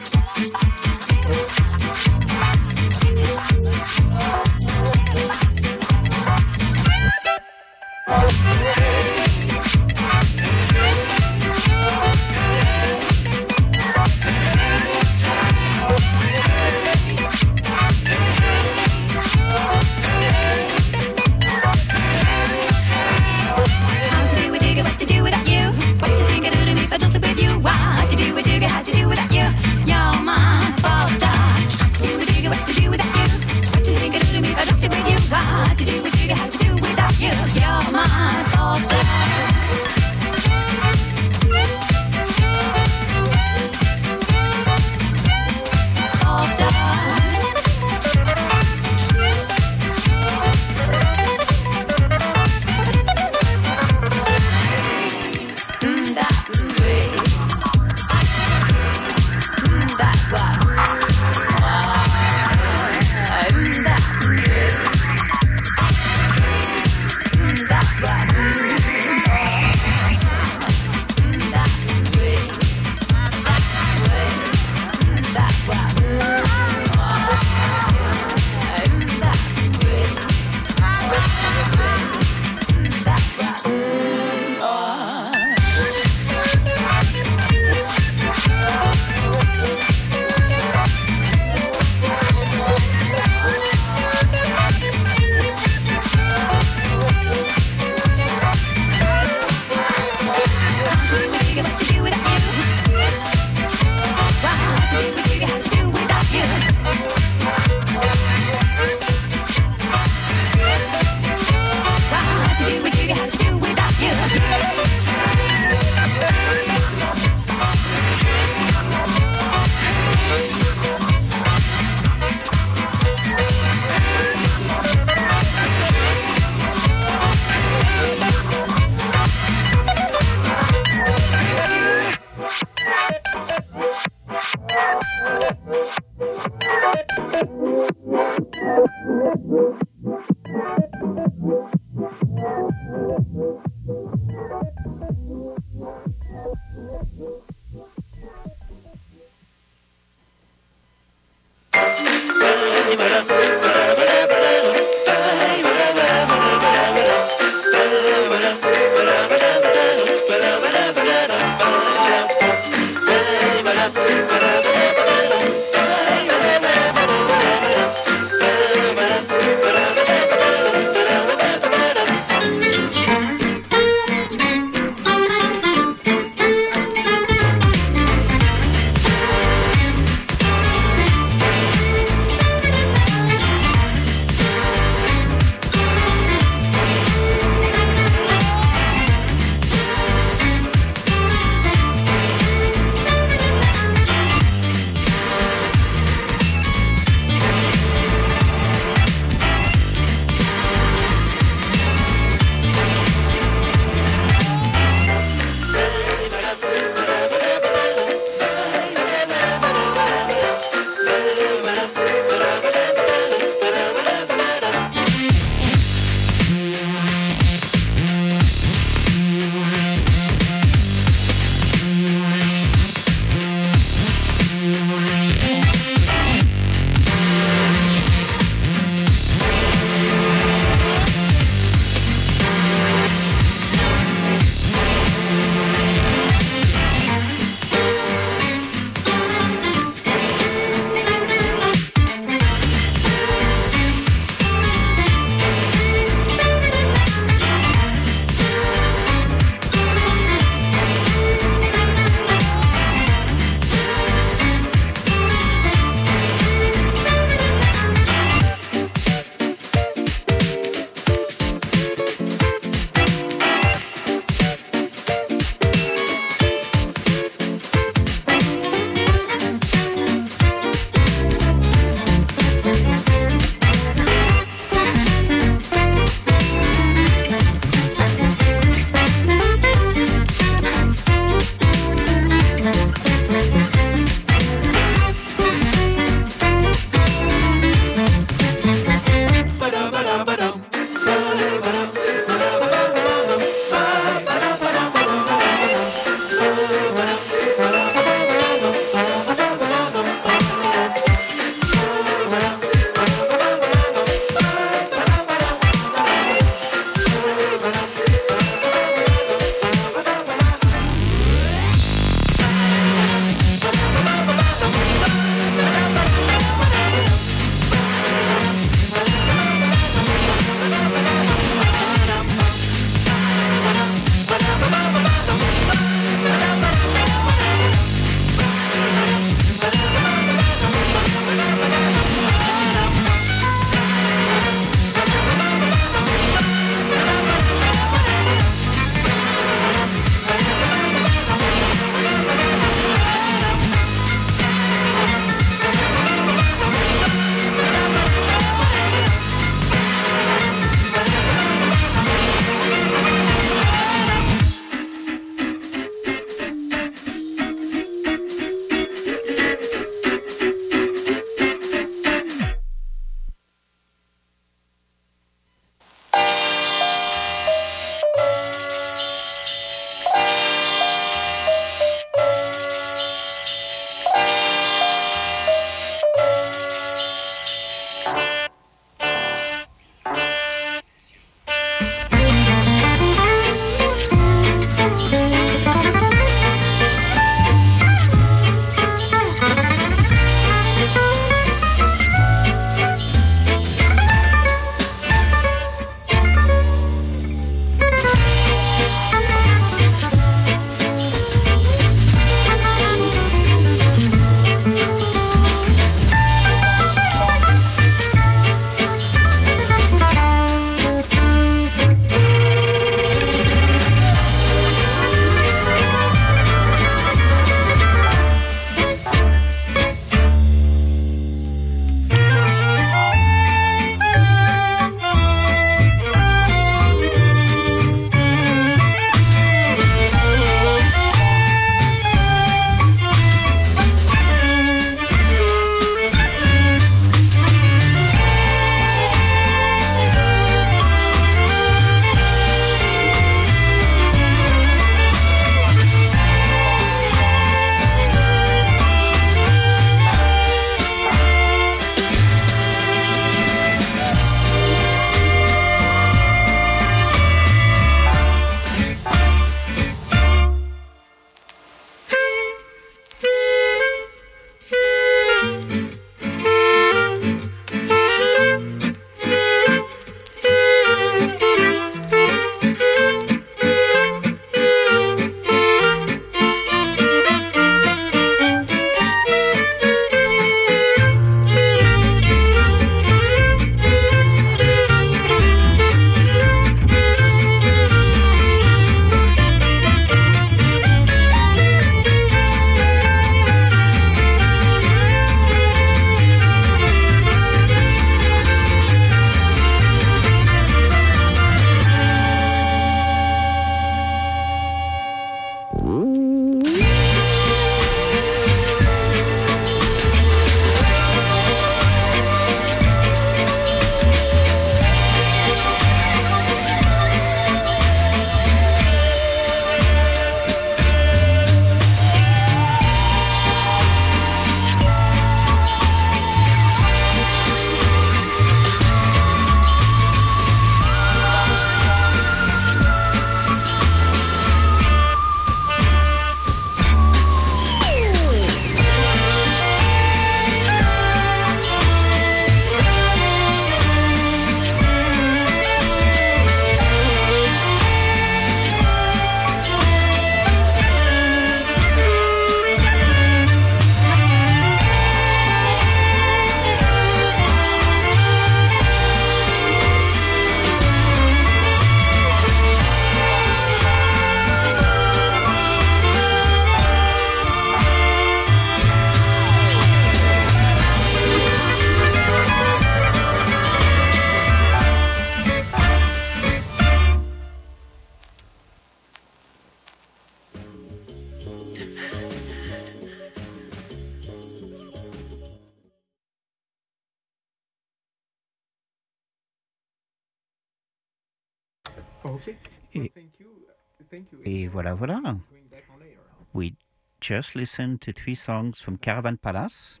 Okay. Et- Thank you. Et voilà. We just listened to 3 songs from Caravan Palace.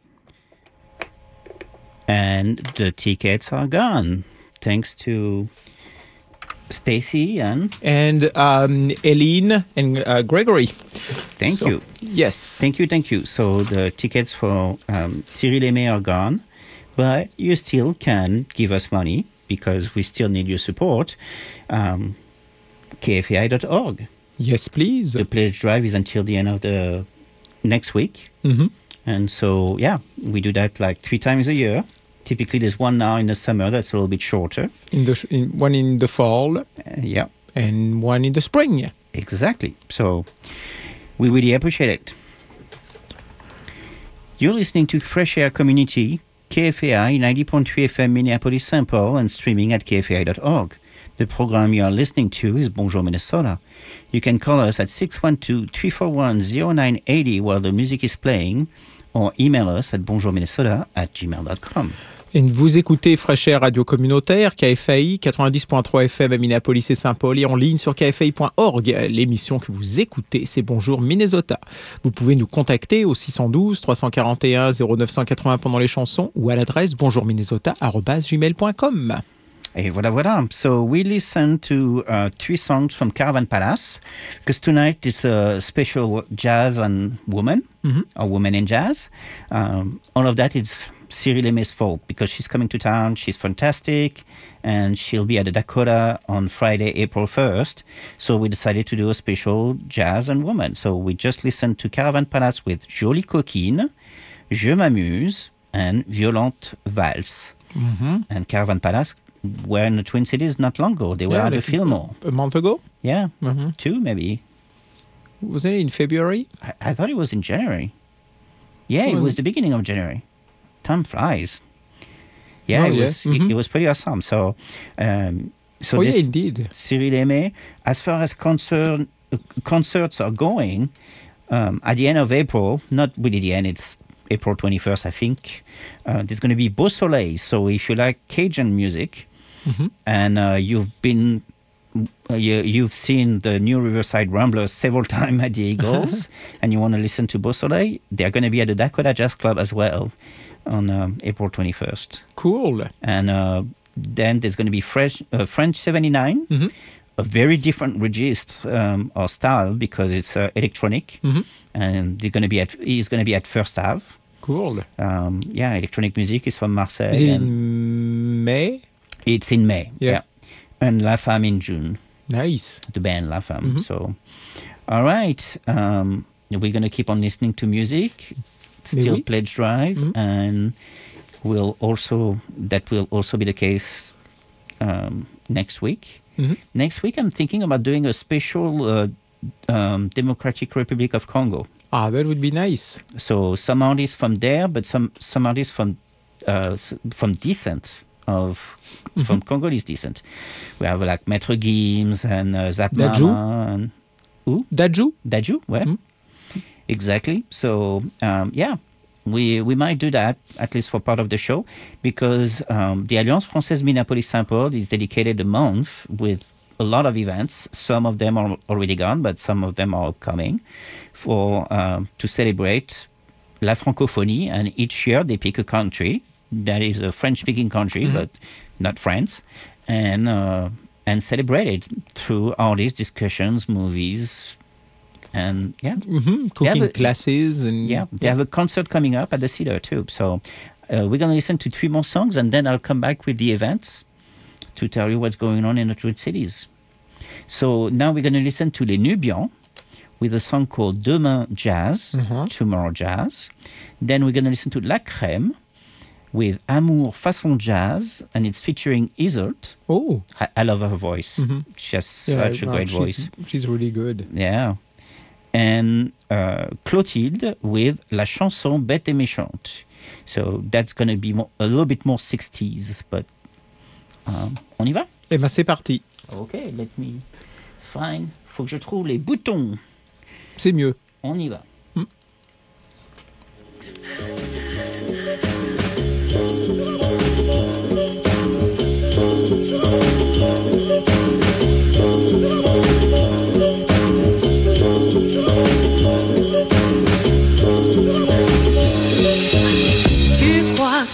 And the tickets are gone. Thanks to Stacy and Eileen and Gregory. thank you. Yes. Thank you. So the tickets for Cyril Aimé are gone, but you still can give us money because we still need your support. KFAI.org. Yes, please. The pledge drive is until the end of the next week. Mm-hmm. And so, we do that like 3 times a year. Typically, there's one now in the summer that's a little bit shorter. One in the fall. Yeah. And one in the spring. Exactly. So we really appreciate it. You're listening to Fresh Air Community, KFAI 90.3 FM Minneapolis St. Paul, and streaming at kfai.org. The program you are listening to is Bonjour Minnesota. You can call us at 612-341-0980 while the music is playing, or email us at bonjourminnesota@gmail.com. Et vous écoutez Fresh Air Radio Communautaire, KFAI 90.3 FM à Minneapolis et Saint-Paul et en ligne sur kfai.org. L'émission que vous écoutez, c'est Bonjour Minnesota. Vous pouvez nous contacter au 612-341-0980 pendant les chansons ou à l'adresse bonjourminnesota@gmail.com. Et voilà. So we listened to 3 songs from Caravan Palace because tonight is a special jazz and woman, or woman in jazz. All of that is Cyril Aimé's fault because she's coming to town. She's fantastic, and she'll be at the Dakota on Friday, April 1st. So we decided to do a special jazz and woman. So we just listened to Caravan Palace with Jolie Coquine, Je m'amuse, and Violente Valse. And Caravan Palace were in the Twin Cities not long ago. They were at the Fillmore. A month ago? Yeah, 2 maybe. Wasn't it in February? I thought it was in January. Yeah, it was the beginning of January. Time flies. Yeah, it was pretty awesome. So, indeed. Cyril Aimé, as far as concerts are going, at the end of April, not really the end, it's April 21st, I think, there's going to be Beau Soleil. So if you like Cajun music, and you've seen the new Riverside Ramblers several times at the Eagles, and you want to listen to Beau Soleil, they're going to be at the Dakota Jazz Club as well on April 21st. Cool. And then there's going to be French 79, a very different register or style because it's electronic, and he's going to be at First Ave. Cool. Electronic music is from Marseille. Is it in May? It's in May. Yeah. And La Femme in June. Nice. The band La Femme. So, all right. We're going to keep on listening to music. Still pledge drive, and that will also be the case next week. Next week, I'm thinking about doing a special Democratic Republic of Congo. Ah, that would be nice. So some artists from there, but some artists from descent from Congolese descent. We have like Maître Gims and Zap Mama and who? Dadju, ouais. Exactly. So we might do that at least for part of the show because the Alliance Française Minneapolis St. Paul is dedicated a month with a lot of events. Some of them are already gone, but some of them are coming to celebrate la francophonie. And each year they pick a country that is a French-speaking country, but not France, and celebrate it through all these discussions, movies, and cooking classes, and they have a concert coming up at the Cedar too. So we're going to listen to 3 more songs, and then I'll come back with the events to tell you what's going on in the Twin Cities. So now we're going to listen to Les Nubians with a song called Demain Jazz, Tomorrow Jazz. Then we're going to listen to La Crème with Amour Façon Jazz, and it's featuring Isolt. Oh. I love her voice. She has such a great voice. She's really good. Yeah. And Clotilde with La Chanson Bête et Méchante. So that's going to be a little bit more 60s, but on y va? Eh ben c'est parti. Okay, let me find. Faut que je trouve les boutons. C'est mieux. On y va.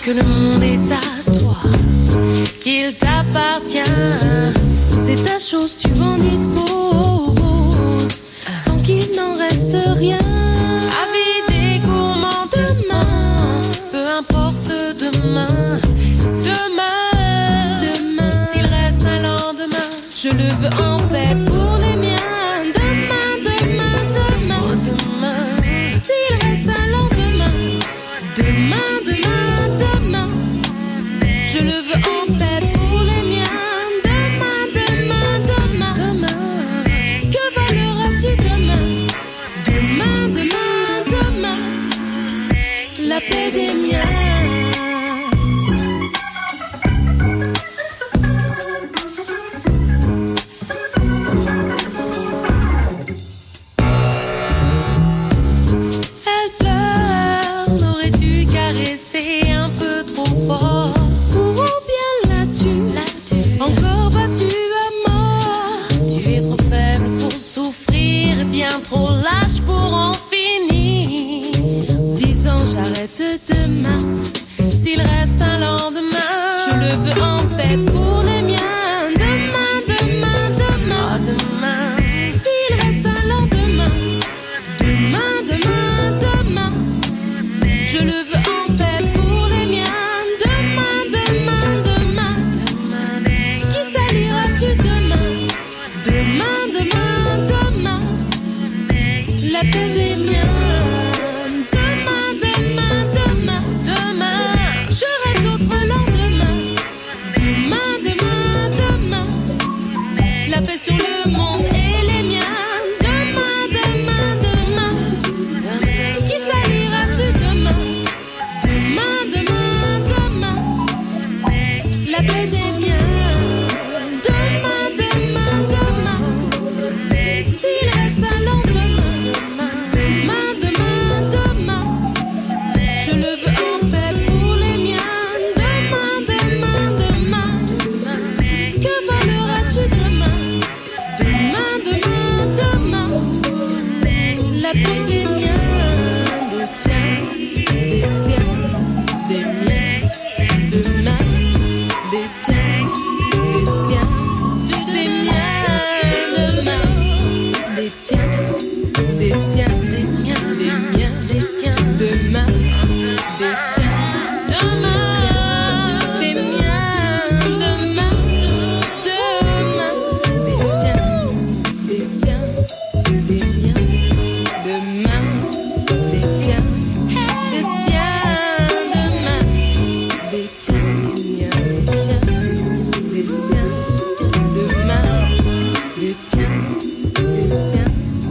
que le monde est à toi, qu'il t'appartient. C'est ta chose, tu en disposes, sans qu'il n'en reste rien. Avide et gourmand demain, peu importe demain. Demain, s'il reste un lendemain, je le veux en paix pour les miens. S'il reste un lendemain, demain, je le veux en paix pour les miens. Demain, que valeras-tu demain? Demain, la paix des miens. Un peu trop fort, ou bien l'as-tu encore battu à mort? Tu es trop faible pour souffrir et bien trop lâche pour en finir. Disant j'arrête demain, s'il reste un lendemain, je le veux en paix pour les miens. Demain, s'il reste un lendemain, demain, je le veux en paix pour les miens. Demain, qui saliras-tu demain? Demain, la paix des miens. Demain, je rêve d'autres lendemains. Demain, la paix sur le monde et les miens. Demain, qui saliras-tu demain? Demain, la paix des miens. Demain, s'il reste un lendemain. Demain, je le veux en paix pour les miens. Demain, que valeras-tu demain? Demain, la paix des miens, des tiens, des siens, des miens. Demain, des tiens, des siens, des miens. Demain, des tiens, des siens, des miens, des tiens. Demain, des tiens, des miens. Demain, des tiens, des siens, des miens. Demain, des tiens, des siens. Demain, des tiens, des miens, des tiens, des siens. Demain, des tiens, des siens.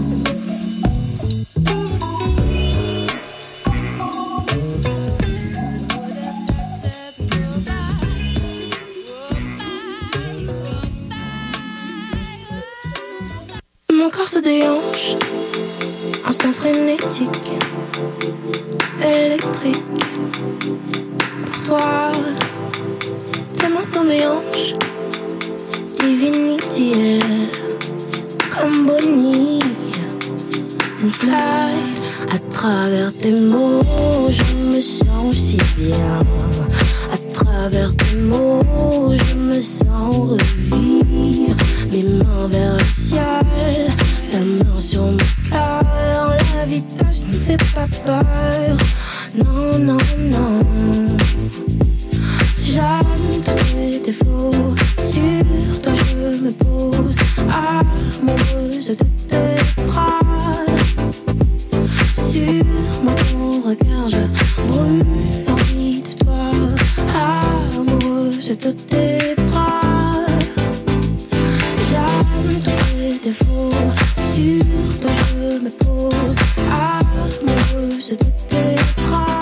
Mon corps se déhanche, instinct frénétique, électrique. Pour toi, tes mains sont mes hanches, divinity, comme Bonnie and Clyde. À travers tes mots, je me sens si bien. À travers tes mots, je me sens revivre. Mes mains vers le ciel, ta main sur mon cœur. La vitesse ne fait pas peur. Non. J'aime tous tes défauts. Sur toi je me pose, amoureuse de tes bras. Sur mon ton regard je brûle l'envie de toi. Amoureuse de tes bras. J'aime tous tes défauts. Sur toi je me pose, amoureuse de tes bras.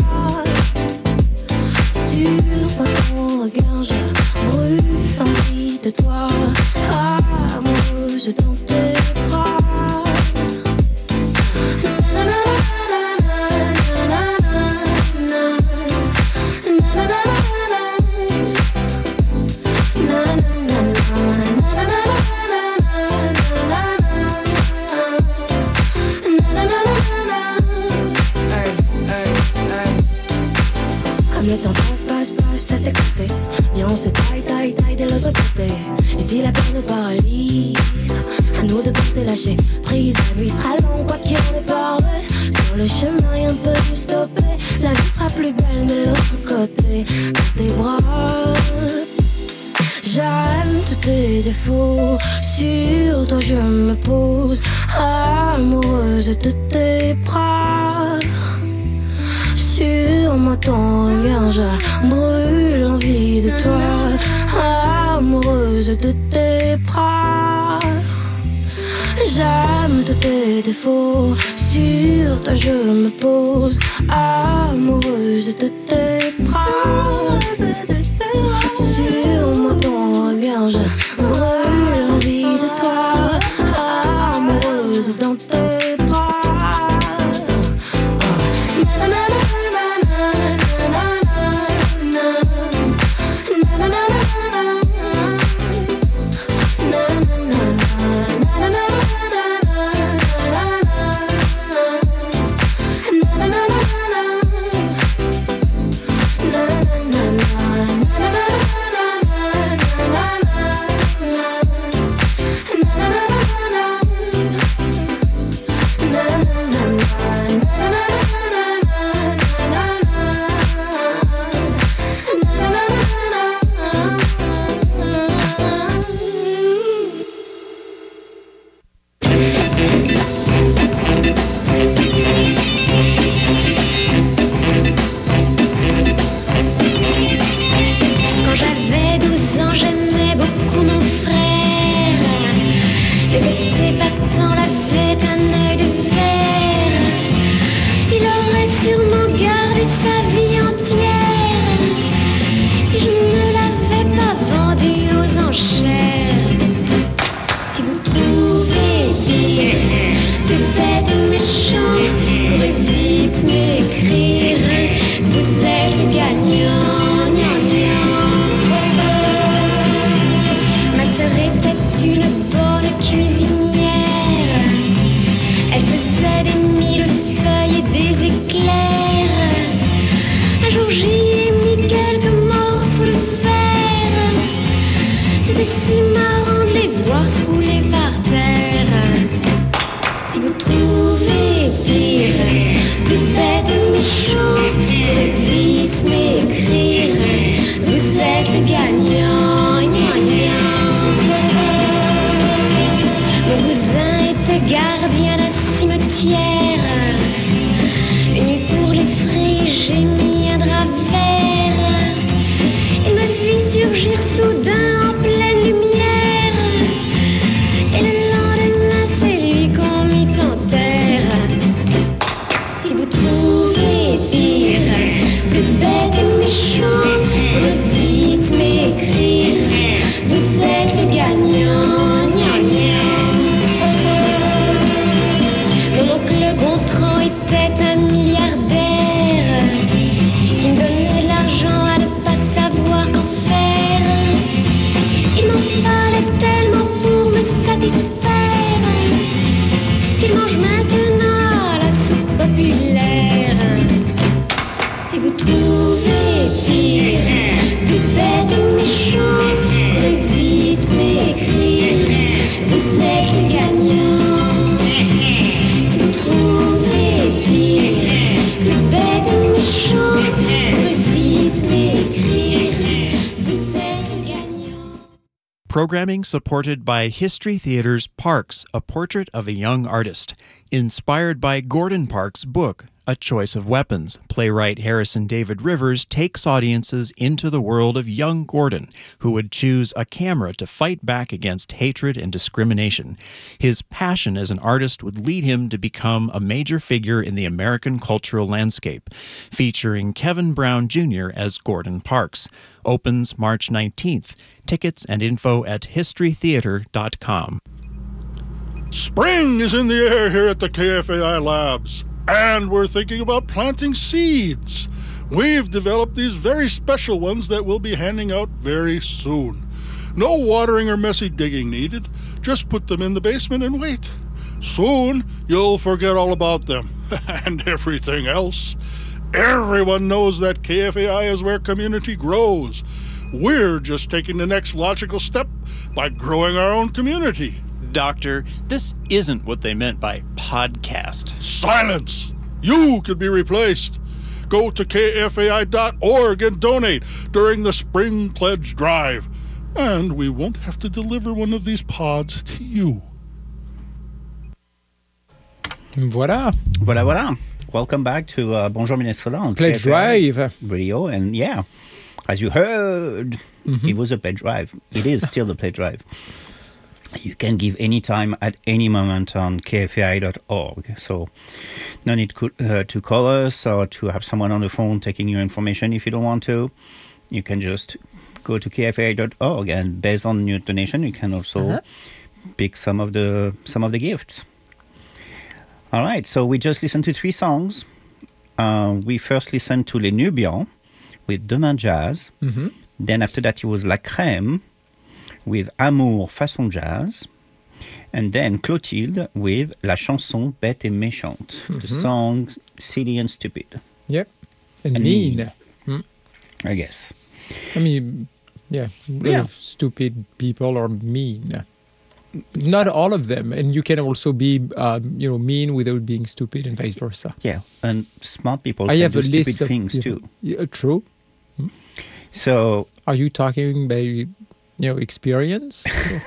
Sur mon ton regard je brûle l'envie de toi. Amoureuse dans tes bras. Comme le temps passe me paralyse. À nous de penser lâcher prise. La nuit sera longue, quoi qu'il en ait parlé. Sur le chemin, rien ne peut nous stopper. La vie sera plus belle de l'autre côté. Dans tes bras, j'aime tous tes défauts. Sur toi je me pose, amoureuse de tes bras. Sur moi ton regard, je brûle l'envie de toi. Amoureuse de tes bras. J'aime tous tes défauts. Sur toi je me pose, amoureuse de tes bras. Sur moi ton regard, je brûle l'envie de toi. Amoureuse dans tes bras. Programming supported by History Theater's Parks, A Portrait of a Young Artist, inspired by Gordon Parks' book, A Choice of Weapons. Playwright Harrison David Rivers takes audiences into the world of young Gordon, who would choose a camera to fight back against hatred and discrimination. His passion as an artist would lead him to become a major figure in the American cultural landscape, featuring Kevin Brown Jr. as Gordon Parks. Opens March 19th. Tickets and info at historytheater.com. Spring is in the air here at the KFAI Labs, and we're thinking about planting seeds. We've developed these very special ones that we'll be handing out very soon. No watering or messy digging needed. Just put them in the basement and wait. Soon, you'll forget all about them and everything else. Everyone knows that KFAI is where community grows. We're just taking the next logical step by growing our own community. Doctor, this isn't what they meant by podcast. Silence! You could be replaced. Go to kfai.org and donate during the Spring Pledge Drive. And we won't have to deliver one of these pods to you. Voilà. Voilà. Welcome back to Bonjour Minnesota on Pledge KFAI Drive. Radio. And yeah, as you heard, it was a pledge drive. It is still the pledge drive. You can give any time at any moment on kfai.org. So no need to call us or to have someone on the phone taking your information if you don't want to. You can just go to kfai.org, and based on your donation, you can also pick some of the gifts. All right, so we just listened to 3 songs. We first listened to Les Nubians with Demain Jazz. Then after that, it was La Crème with Amour façon jazz. And then Clotilde with La Chanson Bête et Méchante. The song Silly and Stupid. Yep. And mean. I guess. I mean, yeah. Stupid people are mean. Not all of them. And you can also be, mean without being stupid and vice versa. Yeah. And smart people can do stupid things too. Yeah, true. So... Are you talking by, experience?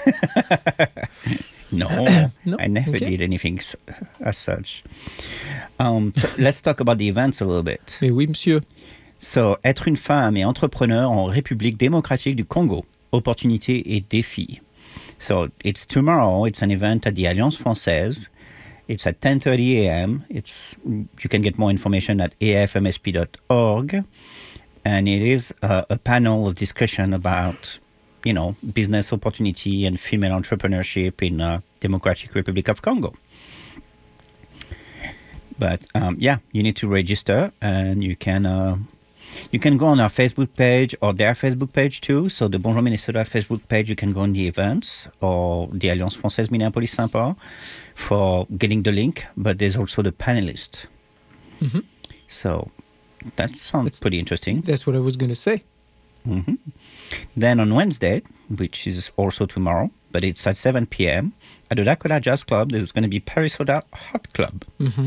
No, I never did anything as such. So let's talk about the events a little bit. Mais oui, monsieur. So, être une femme et entrepreneur en République démocratique du Congo, opportunités et défis. So, it's tomorrow. It's an event at the Alliance Française. It's at 10:30 a.m. You can get more information at afmsp.org. And it is a panel of discussion about, business opportunity and female entrepreneurship in Democratic Republic of Congo. But you need to register, and you can go on our Facebook page or their Facebook page too. So the Bonjour Minnesota Facebook page, you can go on the events, or the Alliance Française Minneapolis-Saint Paul for getting the link. But there's also the panelist. So that sounds pretty interesting. That's what I was going to say. Then on Wednesday, which is also tomorrow, but it's at 7 p.m., at the Dakota Jazz Club, there's going to be Paris Soda Hot Club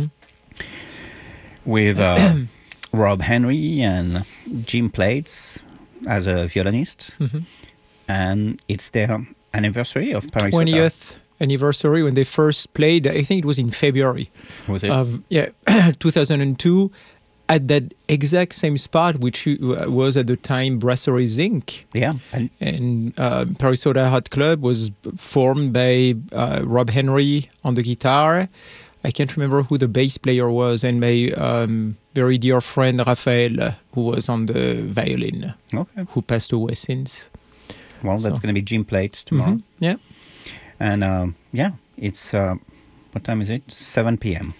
with Rob Henry and Jim Plates as a violinist. And it's their anniversary of Paris Soda. 20th anniversary when they first played. I think it was in February. Was it? 2002. At that exact same spot, which was at the time Brasserie Zinc. Yeah. And Paris Soda Hot Club was formed by Rob Henry on the guitar. I can't remember who the bass player was, and my very dear friend Raphael, who was on the violin, who passed away since. Well, that's going to be Jim Plates tomorrow. Yeah. And it's, what time is it? 7 p.m.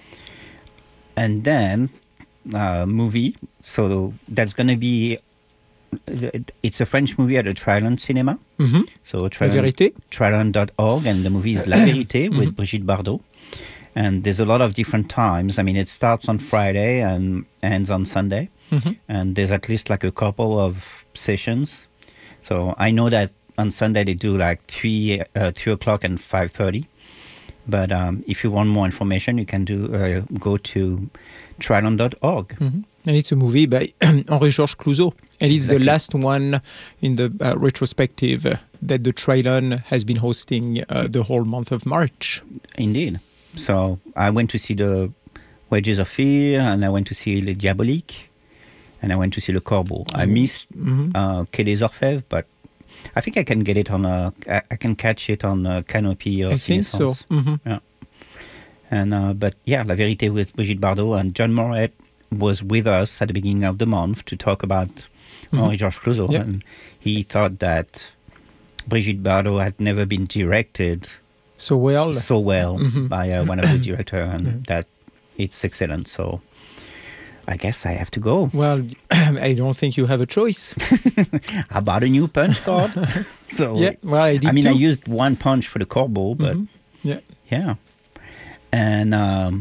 And then... movie, so that's going to be, it's a French movie at a Trident Cinema. So Trident.org, and the movie is La Vérité with Brigitte Bardot. And there's a lot of different times. I mean, it starts on Friday and ends on Sunday. And there's at least like a couple of sessions. So I know that on Sunday they do like 3 o'clock and 5:30. But if you want more information, you can go to trident.org. And it's a movie by Henri-Georges Clouzot. And it's the last one in the retrospective that the Trident has been hosting the whole month of March. Indeed. So I went to see the Wages of Fear, and I went to see Le Diabolique, and I went to see Le Corbeau. I missed Quai des Orfèvres, but I think I can get it I can catch it on Canopy or I think so. Yeah. And but La Vérité with Brigitte Bardot, and John Moret was with us at the beginning of the month to talk about Henri-Georges Clouzot, and he thought that Brigitte Bardot had never been directed so well by one of the directors, and that it's excellent. So I guess I have to go. Well, I don't think you have a choice. I bought a new punch card. So I did I used one punch for the Corbeau, but yeah. And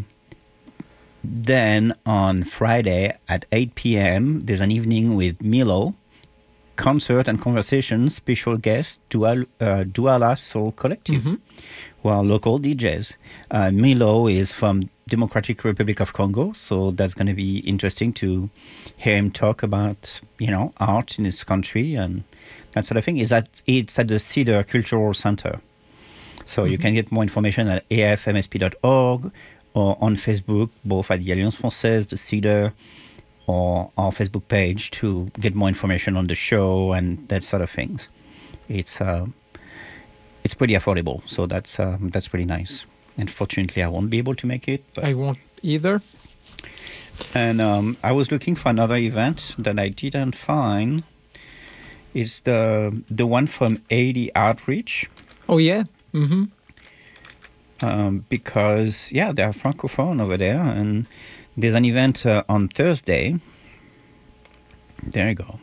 then on Friday at 8 p.m., there's an evening with Milo concert and conversation special guest Douala Soul Collective, who are local DJs. Milo is from Democratic Republic of Congo, so that's going to be interesting to hear him talk about, art in his country and that sort of thing. It's at the Cedar Cultural Center. So you can get more information at afmsp.org or on Facebook, both at the Alliance Française, the Cedar, or our Facebook page to get more information on the show and that sort of things. It's pretty affordable, so that's pretty nice. Unfortunately, I won't be able to make it. But I won't either. And I was looking for another event that I didn't find. It's the one from 80 Outreach. Oh, yeah? Because, they are Francophone over there. And there's an event on Thursday. There you go.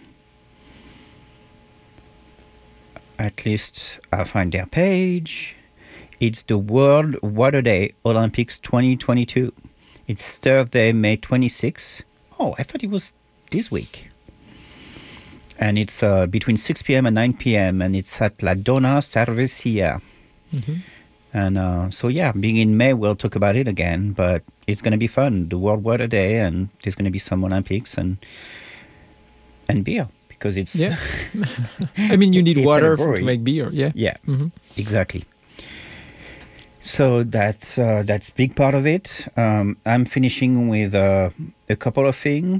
At least I'll find their page. It's the World Water Day Olympics 2022. It's Thursday, May 26th. Oh, I thought it was this week. And it's between 6 p.m. and 9 p.m. And it's at La Donna Cerveceria. And being in May, we'll talk about it again. But it's going to be fun. The World Water Day, and there's going to be some Olympics and beer. Because it's... Yeah. I mean, you need water to make beer, yeah? Yeah, exactly. So that's big part of it. I'm finishing with a couple of things.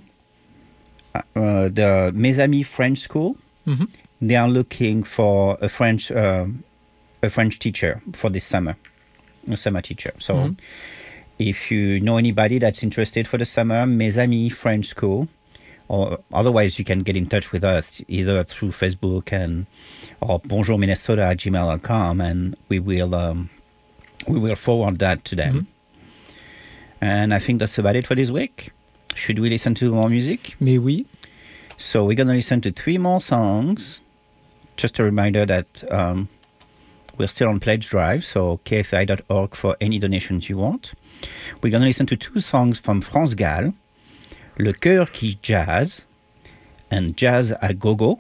The Mes Amis French School, they are looking for a French teacher for this summer, a summer teacher. So if you know anybody that's interested for the summer, Mes Amis French School, or otherwise you can get in touch with us either through Facebook or bonjourminnesota@gmail.com, and we will forward that to them. And I think that's about it for this week. Should we listen to more music? Mais oui. So we're going to listen to 3 more songs. Just a reminder that we're still on Pledge Drive, so kfi.org for any donations you want. We're going to listen to 2 songs from France Gall, Le Cœur qui Jazz and Jazz à Gogo.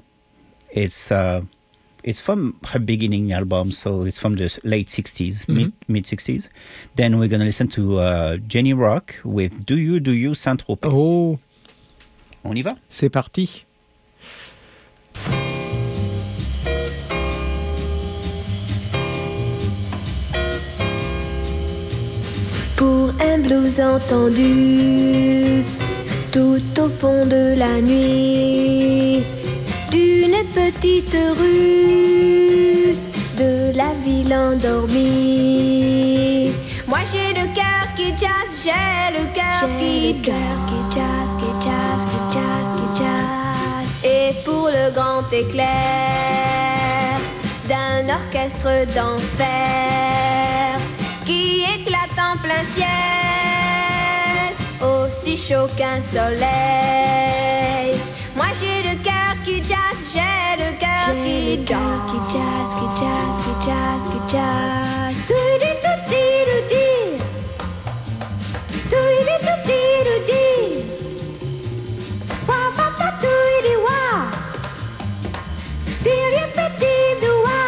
It's from her beginning album, so it's from the late 60s, mid 60s. Then we're going to listen to Jenny Rock with Do You Saint-Tropez. Oh, on y va? C'est parti. Pour un blues entendu tout au fond de la nuit, d'une petite rue de la ville endormie. Moi j'ai le cœur qui jazz, j'ai le cœur qui jazz, qui jazz, qui jazz, qui jazz. Et pour le grand éclair d'un orchestre d'enfer qui éclate en plein ciel, aussi chaud qu'un soleil. Moi j'ai le cœur qui jazz, j'ai le cœur qui jazz, qui jazz, qui jazz, qui jazz, qui jazz. Toudi toudi toudi, toudi toudi toudi, wa pa pa toudi wa, piri petit doua.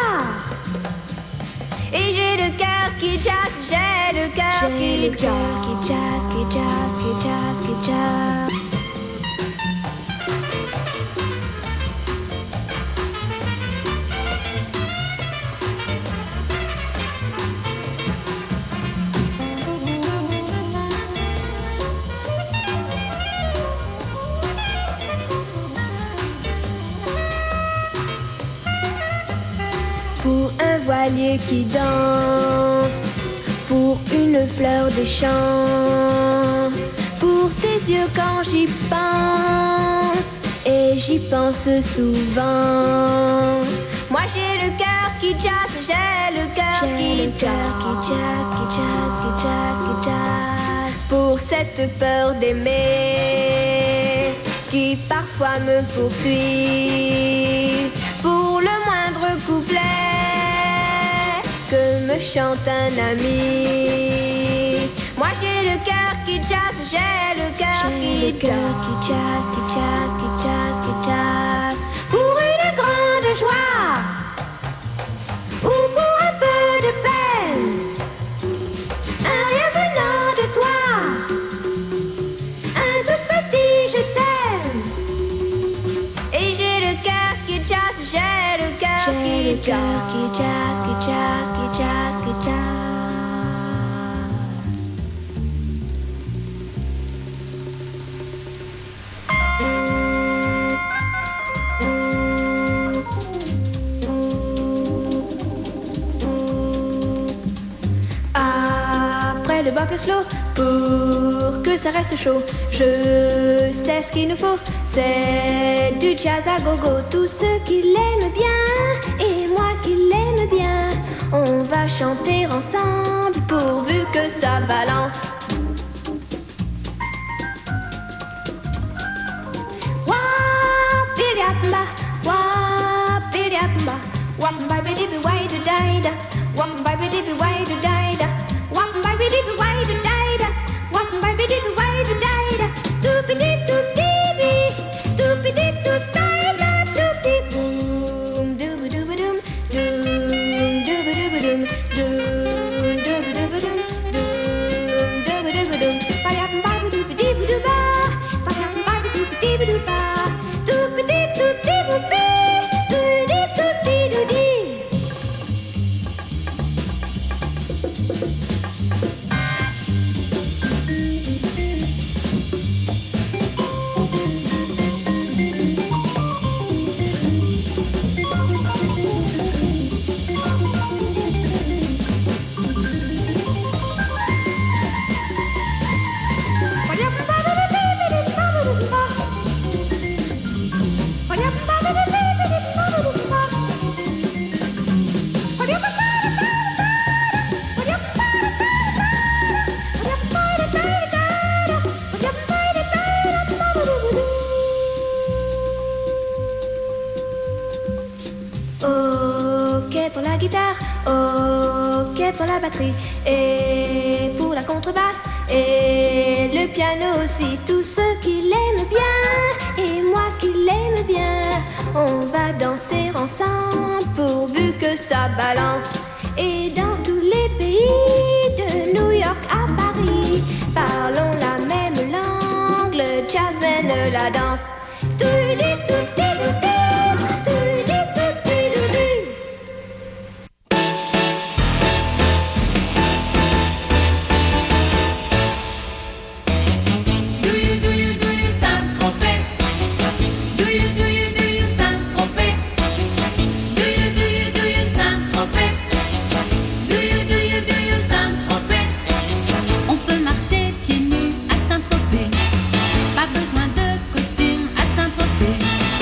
Et j'ai le cœur qui jazz, j'ai le cœur qui jazz, qui jazz, qui jazz, qui jazz, qui jazz. Pour un voilier qui danse, pour une fleur des champs, pour tes yeux quand j'y pense, et j'y pense souvent. Moi j'ai le cœur qui jazz, j'ai le cœur qui jazz, qui jazz, qui jazz, qui jazz, qui jazz. Pour cette peur d'aimer qui parfois me poursuit, pour le moindre couplet que me chante un ami. Moi j'ai le cœur qui jazz, j'ai le cœur qui jazz, qui jazz, qui jazz, qui jazz, qui jazz. Pour une cœur qui jazz, qui jazz, qui jazz, qui jazz. Après le bop, le slow, pour que ça reste chaud, je sais ce qu'il nous faut, c'est du jazz à gogo. Tous ceux qui l'aiment bien et moi qui l'aime bien, on va chanter ensemble pourvu que ça balance. Wap-bidi-yap-ba, wap-bidi-yap-ba, wap-ba-bidi-bi-wai-da-da-da, wap-ba-bidi-bi-wai-da-da-da, wap-ba-bidi-bi-wai-da-da-da, wap-ba-bidi-bi-wai-da-da-da, doop-a-dee-doop-dee-bee, doop-a-dee-doop-da-da, doop-dee-boom, dooba-dooba-doom, doom, dooba-dooba-doom, doom, dooba-dooba-doom, doom, dooba-dooba-doom, ba-yap-ba-ba-doop-a-dee-ba-doo-ba, ba-yap-ba-ba-doop-a-dee-ba-doo-ba, doop-a-dee-doop-dee-boop-bee, doo-dee-doop-dee-doo-dee. Ok pour la guitare, ok pour la batterie, et pour la contrebasse, et le piano aussi. Tous ceux qui l'aiment bien, et moi qui l'aime bien, on va danser ensemble pourvu que ça balance. Et dans tous les pays, de New York à Paris, parlons la même langue, le jazz mène la danse. On peut marcher pieds nus à Saint-Tropez, pas besoin de costume à Saint-Tropez.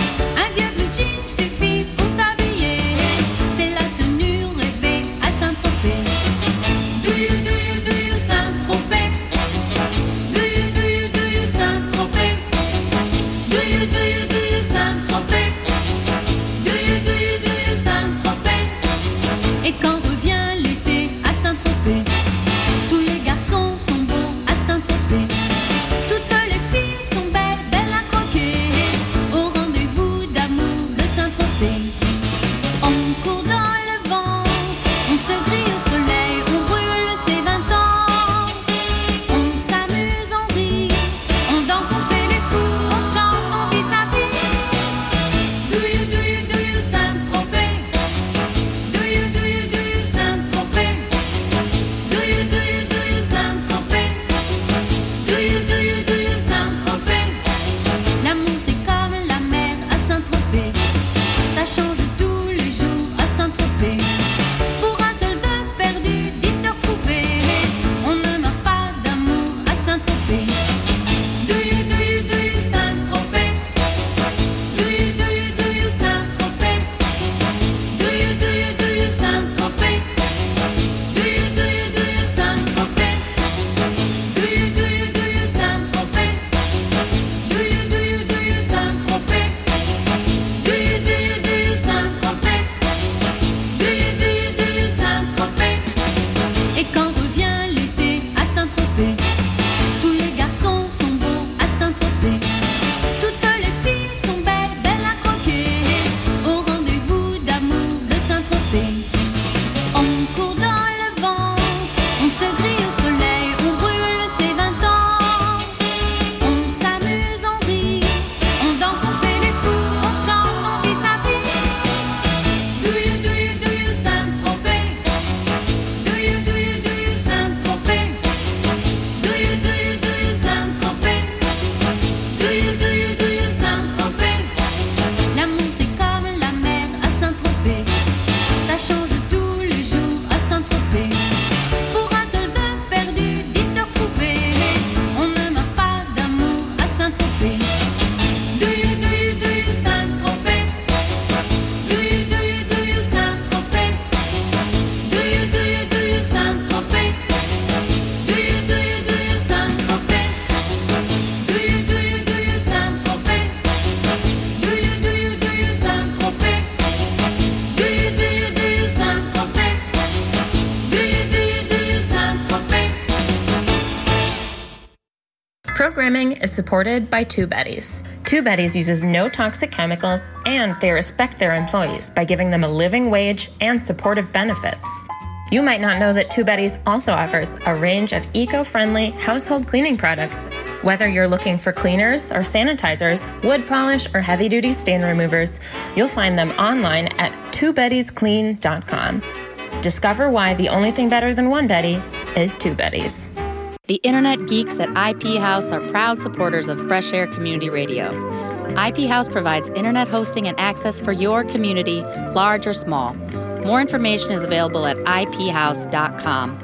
Marketing is supported by Two Betties. Two Betties uses no toxic chemicals, and they respect their employees by giving them a living wage and supportive benefits. You might not know that Two Betties also offers a range of eco-friendly household cleaning products. Whether you're looking for cleaners or sanitizers, wood polish, or heavy-duty stain removers, you'll find them online at twobettiesclean.com. Discover why the only thing better than one Betty is Two Betties. The Internet geeks at IP House are proud supporters of Fresh Air Community Radio. IP House provides internet hosting and access for your community, large or small. More information is available at iphouse.com.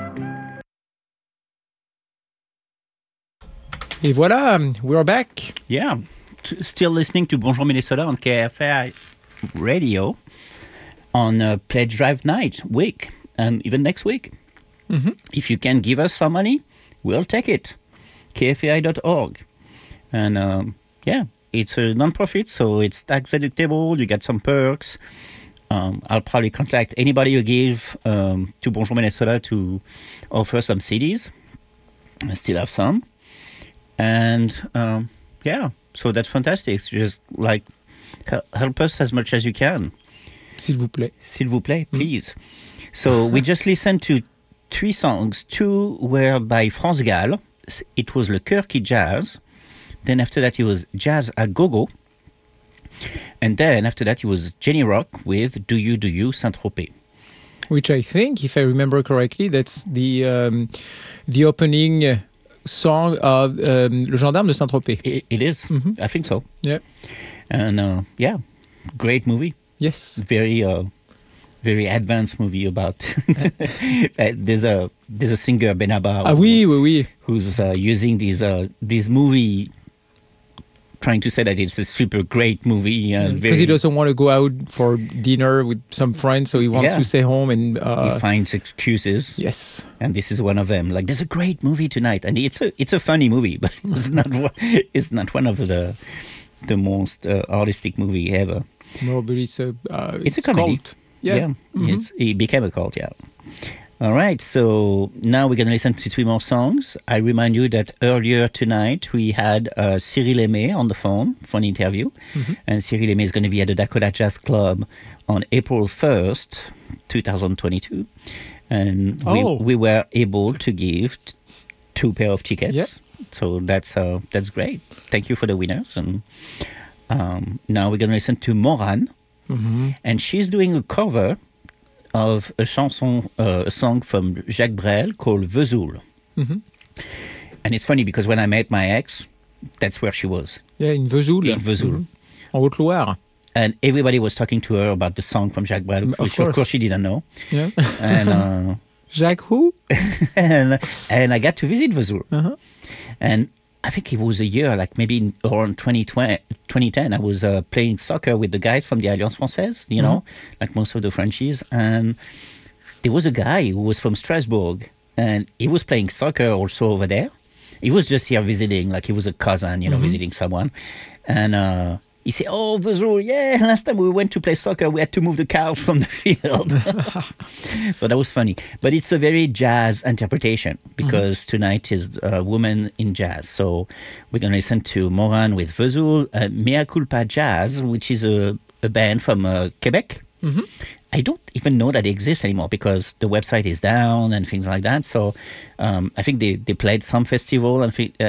Et voilà, we're back. Yeah, still listening to Bonjour Minnesota on KFI Radio on Pledge Drive Night week and even next week. Mm-hmm. If you can give us some money, we'll take it. KFI.org. And yeah, it's a non-profit, so it's tax deductible. You get some perks. I'll probably contact anybody you give to Bonjour Minnesota to offer some CDs. I still have some. And yeah, so that's fantastic. Just like help us as much as you can. S'il vous plaît. S'il vous plaît, please. So we just listened to 3 songs. 2 were by France Gall. It was Le Cœur qui Jazz. Then after that, it was Jazz à Gogo. And then after that, it was Jenny Rock with Do You, Saint-Tropez. Which I think, if I remember correctly, that's the opening song of Le Gendarme de Saint-Tropez. It is. Mm-hmm. I think so. Yeah. And yeah, great movie. Yes. Very advanced movie about there's a singer Benabar. Oui. Who's using this movie, trying to say that it's a super great movie. Because he doesn't want to go out for dinner with some friends, so he wants to stay home and he finds excuses. Yes, and this is one of them. Like, there's a great movie tonight, and it's a funny movie, but it's not one of the most artistic movie ever. No, but it's a comedy. Cult. Yeah. Mm-hmm. It became a cult. Yeah. All right, so now we're going to listen to 3 more songs. I remind you that earlier tonight we had Cyril Aimé on the phone for an interview. Mm-hmm. And Cyril Aimé is going to be at the Dakota Jazz Club on April 1st, 2022. And we were able to give 2 pair of tickets. Yep. So that's great. Thank you for the winners. And now we're going to listen to Morane. Mm-hmm. And she's doing a cover of a song from Jacques Brel called Vesoul. Mm-hmm. And it's funny because when I met my ex, that's where she was. Yeah, in Vesoul. In Vesoul. Mm-hmm. En Haute-Loire. And everybody was talking to her about the song from Jacques Brel, which of course she didn't know. Yeah. And Jacques who? and I got to visit Vesoul. Uh-huh. And I think it was a year, like maybe around 2010, I was playing soccer with the guys from the Alliance Française, you know, like most of the Frenchies. And there was a guy who was from Strasbourg, and he was playing soccer also over there. He was just here visiting, like he was a cousin, you know, visiting someone. And he said, "Oh, Vesoul, yeah, last time we went to play soccer, we had to move the couch from the field." So that was funny. But it's a very jazz interpretation because tonight is Women in Jazz. So we're going to listen to Morane with Vesoul, Mea Culpa Jazz, which is a band from Quebec. Mm-hmm. I don't even know that they exist anymore because the website is down and things like that. So I think they played some festival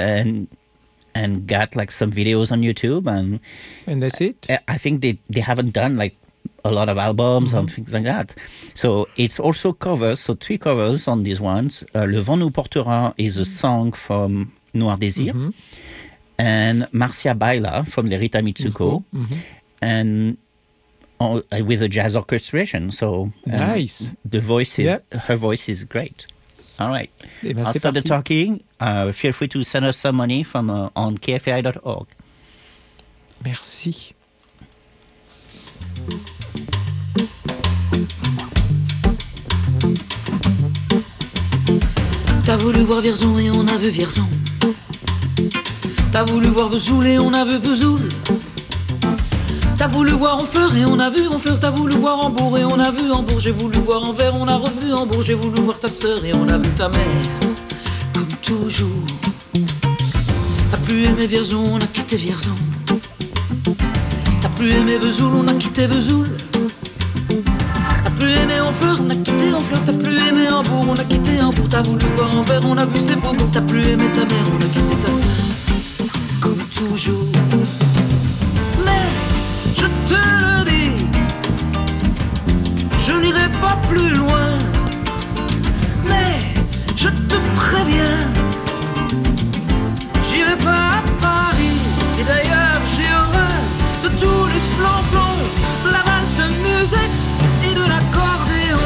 and got like some videos on YouTube and that's it. I think they haven't done like a lot of albums and things like that. So it's also covers, so 3 covers on these ones. Le Vent nous portera is a song from Noir Désir, and Marcia Baila from Lerita Mitsuko, and with a jazz orchestration. So nice. The voice is her voice is great. All right. I'll start the talking. Feel free to send us some money from on kfi.org. Merci. T'as voulu voir Vierzon et on a vu Vierzon. T'as voulu voir Vesoul et on a vu Vesoul. T'as voulu voir Honfleur et on a vu Honfleur. T'as voulu voir Hambourg et on a vu Hambourg. J'ai voulu voir Anvers, on a revu Hambourg. J'ai voulu voir ta sœur et on a vu ta mère, comme toujours. T'as plus aimé Vierzon, on a quitté Vierzon. T'as plus aimé Vesoul, on a quitté Vesoul. T'as plus aimé Honfleur, on a quitté Honfleur. T'as plus aimé Hambourg, on a quitté Hambourg. T'as voulu voir Anvers, on a vu ses beaux. T'as plus aimé ta mère, on a quitté ta sœur. Comme toujours. Mais je te le dis, je n'irai pas plus loin. Mais je te préviens, j'irai pas à Paris. Et d'ailleurs j'ai horreur de tous les flancs de la valse musette et de l'accordéon.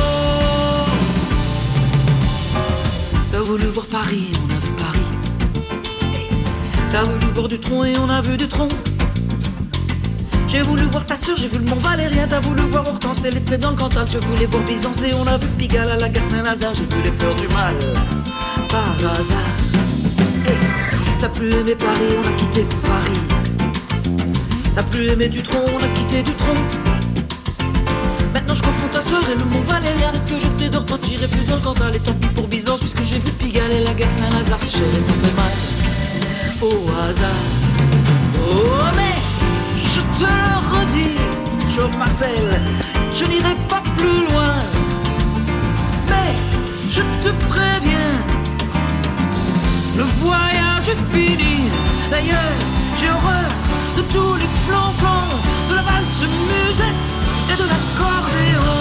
T'as voulu voir Paris, on a vu Paris. T'as voulu voir du tronc et on a vu du tronc. J'ai voulu voir ta sœur, j'ai vu le Mont Valérien. T'as voulu voir Hortense, elle était dans le Cantal. Je voulais voir Byzance et on a vu Pigalle à la gare Saint-Lazare. J'ai vu les fleurs du mal, par hasard. Hey, t'as plus aimé Paris, on a quitté Paris. T'as plus aimé du tronc, on a quitté du tronc. Maintenant je confonds ta sœur et le Mont Valérien. C'est ce que je sais d'Hortense, j'irai plus dans le Cantal. Et tant pis pour Byzance, puisque j'ai vu Pigalle et la gare Saint-Lazare. C'est cher et ça fait mal, au hasard. Oh mais je te le redis, Chauve Marcel, je n'irai pas plus loin. Mais je te préviens, le voyage est fini. D'ailleurs, j'ai horreur de tous les flancs de la valse musette et de l'accordéon.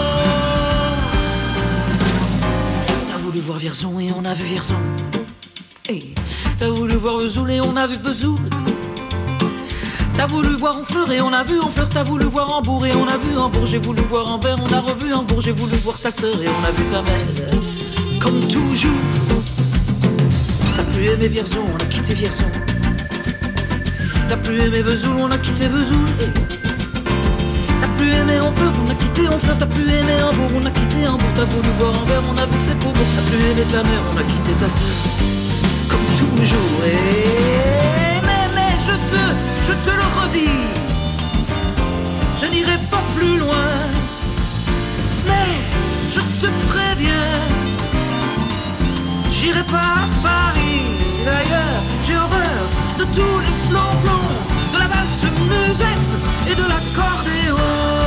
T'as voulu voir Vierzon et on a vu Vierzon. Hey, t'as voulu voir Vesoul et on a vu Vesoul. T'as voulu voir Honfleur et on a vu Honfleur. T'as voulu voir Hambourg et on a vu Hambourg. J'ai voulu voir Anvers, on a revu Hambourg. J'ai voulu voir ta sœur et on a vu ta mère. Comme toujours. T'as plus aimé Vierzon, on a quitté Vierzon. T'as plus aimé Vesoul, on a quitté Vesoul. T'as plus aimé Honfleur, on a quitté Honfleur. T'as plus aimé Hambourg, on a quitté Hambourg. T'as voulu voir Anvers, on a vu que c'est beau. T'as plus aimé ta mère, on a quitté ta sœur. Comme toujours. Mais je te le redis, je n'irai pas plus loin. Mais je te préviens, j'irai pas à Paris. D'ailleurs, j'ai horreur de tous les flancs de la valse musette et de l'accordéon.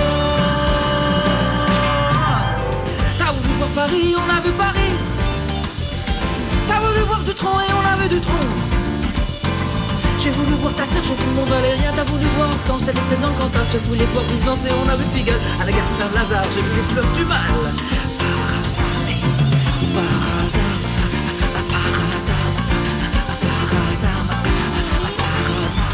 T'as voulu voir Paris, on a vu Paris. T'as voulu voir du tronc et on a vu du tronc. J'ai voulu voir ta sœur, j'ai vu le Mont Valérien. T'as voulu voir Hortense, elle était dans le Cantal. Je voulais voir Byzance et on a vu Pigalle à la gare Saint-Lazare. J'ai vu les fleurs du mal, par hasard, par hasard, par hasard, par hasard, par hasard.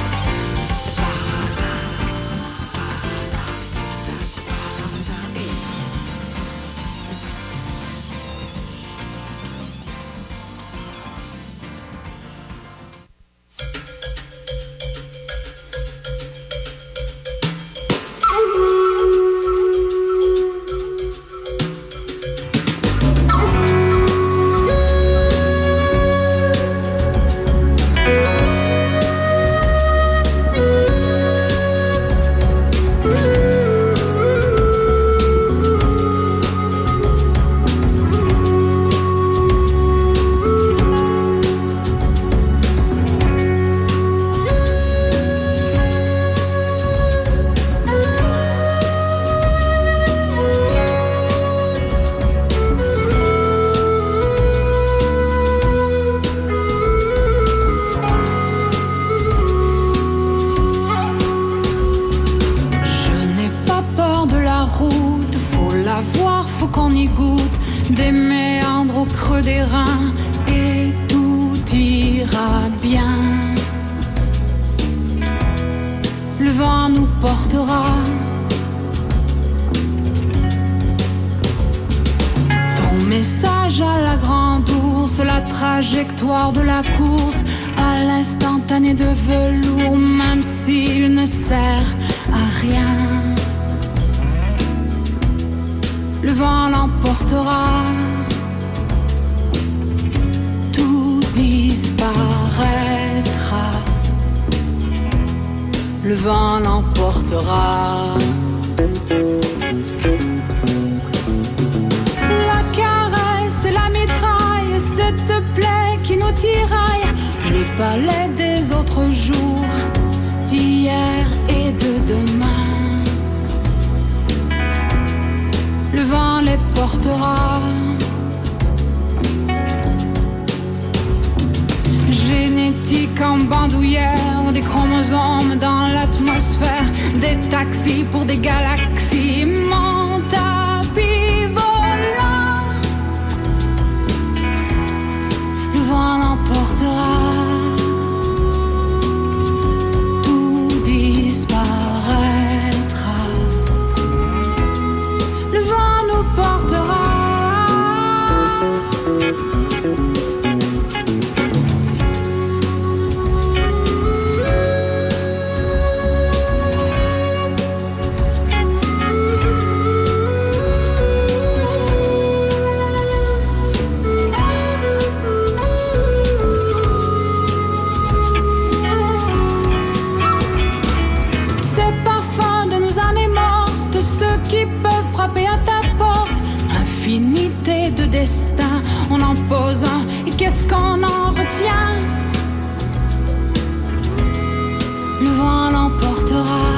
des méandres au creux des reins et tout ira bien. Le vent nous portera. Ton message à la grande ours, la trajectoire de la course, à l'instantané de velours, même s'il ne sert à rien. Le vent l'emportera, tout disparaîtra. Le vent l'emportera. La caresse et la mitraille, cette plaie qui nous tiraille, le palais des autres jours, d'hier et de demain. Le vent les portera. Génétique en bandoulière, des chromosomes dans l'atmosphère, des taxis pour des galaxies, mon tapis volant. Le vent l'emportera, tout disparaîtra. Le vent nous portera. Infinité de destin, on en pose un, et qu'est-ce qu'on en retient? Le vent l'emportera.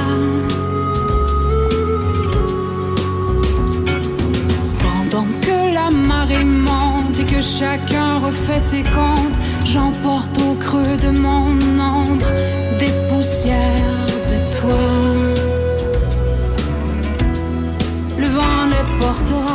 Pendant que la marée monte et que chacun refait ses comptes, j'emporte au creux de mon ombre des poussières de toi. Le vent les portera.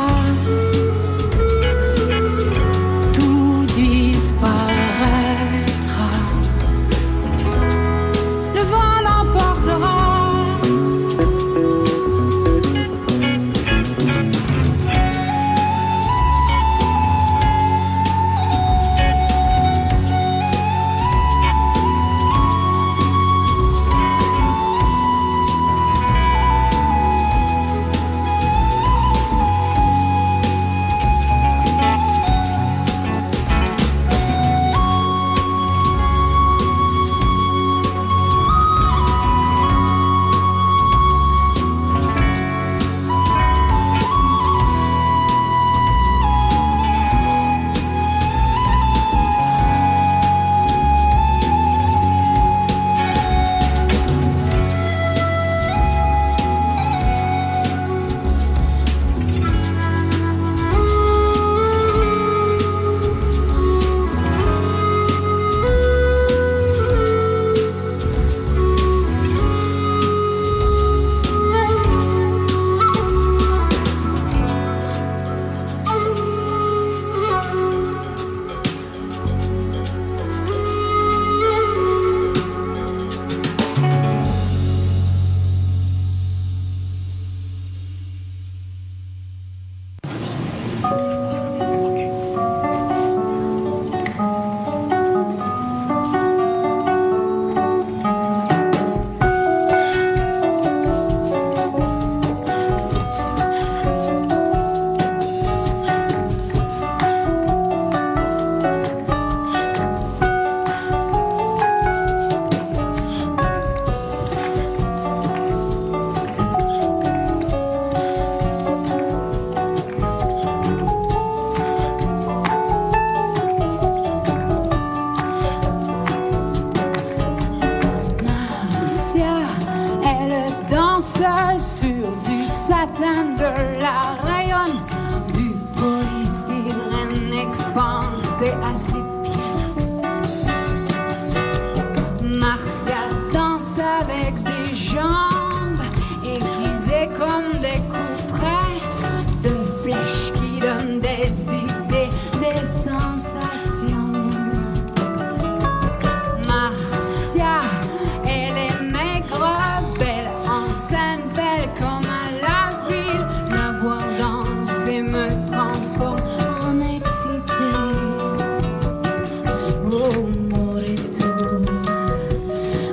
Sur du satin, de la rayonne, du polystyrène expansé à ses pieds. Marcia danse avec des jambes aiguisées comme des couperets de flèches qui donnent des idées, des sensations. Marcia, elle est maigre, belle, en scène, belle comme à la ville. La voir danser me transforme en excitée. Oh, more tu,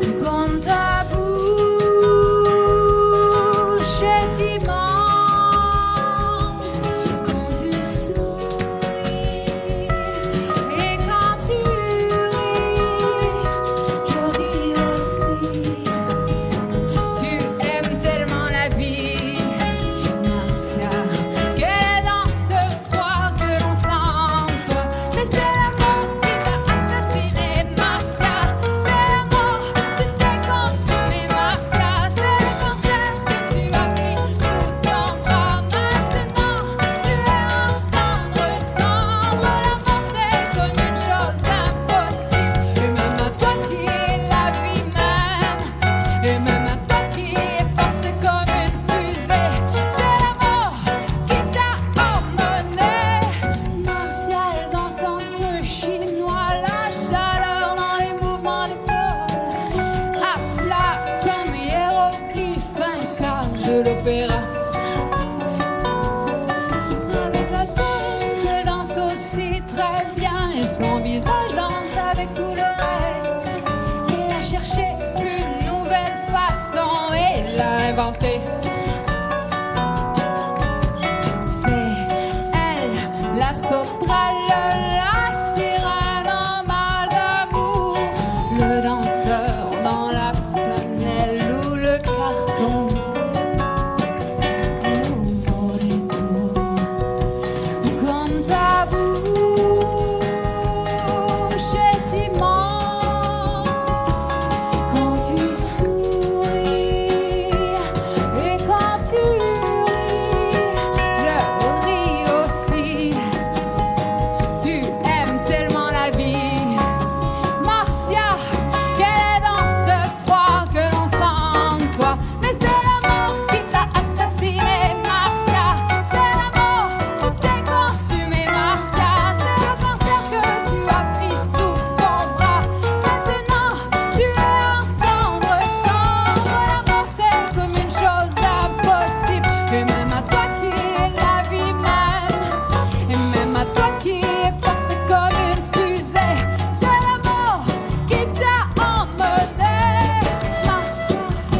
de l'opéra. Avec la tête, elle danse aussi très bien et son visage danse avec tout le reste. Il a cherché une nouvelle façon et l'a inventée. La soprale, la sirène en mal d'amour, le danseur dans la flanelle ou le carton. Comme ta bouche est immense quand tu souris et quand tu ris, je ris aussi. Tu aimes tellement la vie, Marcia, qu'elle est dans ce froid que l'on sent en toi. Mais c'est l'amour qui t'a assassiné, Marcia. C'est l'amour, tout est consumé, Marcia. C'est le cancer que tu as pris sous ton bras. Maintenant, tu es en cendre, cendre. L'amour, c'est comme une chose impossible. Et même à toi qui est la vie même, et même à toi qui est forte comme une fusée, c'est l'amour qui t'a emmené, Marcia.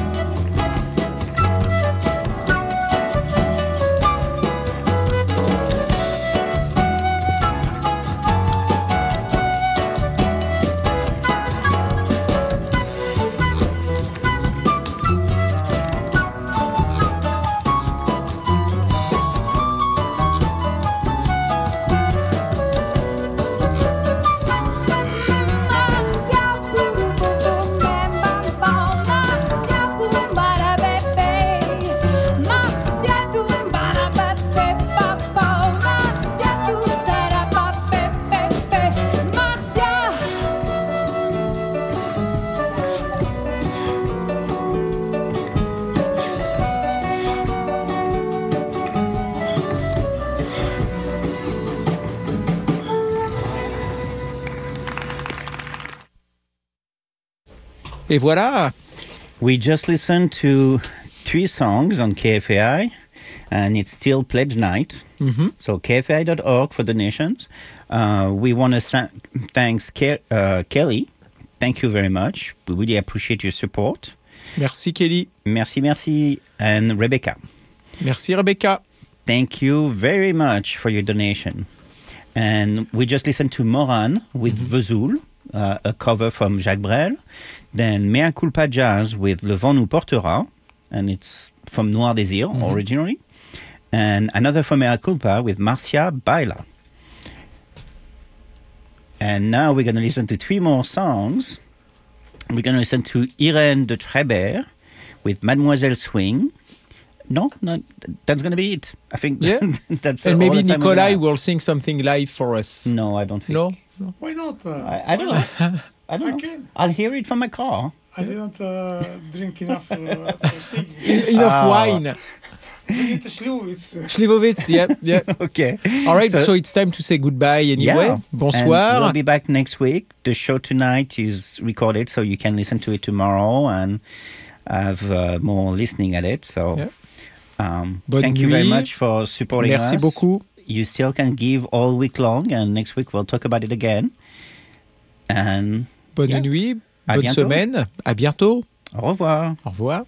Marcia, boum boum bam bam, Marcia boum bada bébé, Marcia boum bada bébé papa, Marcia boum bada bébé, Marcia. Et voilà. We just listened to 3 songs on KFAI, and it's still pledge night. So kfai.org for donations. We want to thank Kelly. Thank you very much. We really appreciate your support. Merci Kelly. Merci. And Rebecca. Merci Rebecca. Thank you very much for your donation. And we just listened to Moran with Vesoul, a cover from Jacques Brel. Then Mea Culpa Jazz with Le Vent nous portera, and it's from Noir Désir originally. And another from Mea Culpa with Marcia Baila. And now we're going to listen to 3 more songs. We're going to listen to Irène de Trébert with Mademoiselle Swing. No, that's going to be it. I think that's And all maybe the time we Nikolai have. will sing something live for us. No, I don't think. No? Why not? I don't know. I don't know. can. I'll hear it from my car. I didn't drink enough for singing. Enough wine. It's Slivovitz, yeah. Okay. All right, so it's time to say goodbye anyway. Yeah. Bonsoir. And we'll be back next week. The show tonight is recorded, so you can listen to it tomorrow and have more listening at it. So thank you very much for supporting us. Merci beaucoup. You still can give all week long, and next week we'll talk about it again. And Bonne nuit, À bonne bientôt. semaine. À bientôt. Au revoir. Au revoir.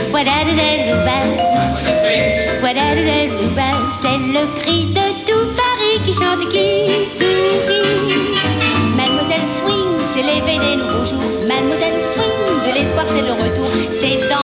C'est le cri de tout Paris qui chante et qui sourit. Mademoiselle Swing, c'est l'éveil des nouveaux jours. Mademoiselle Swing, de l'espoir c'est le retour.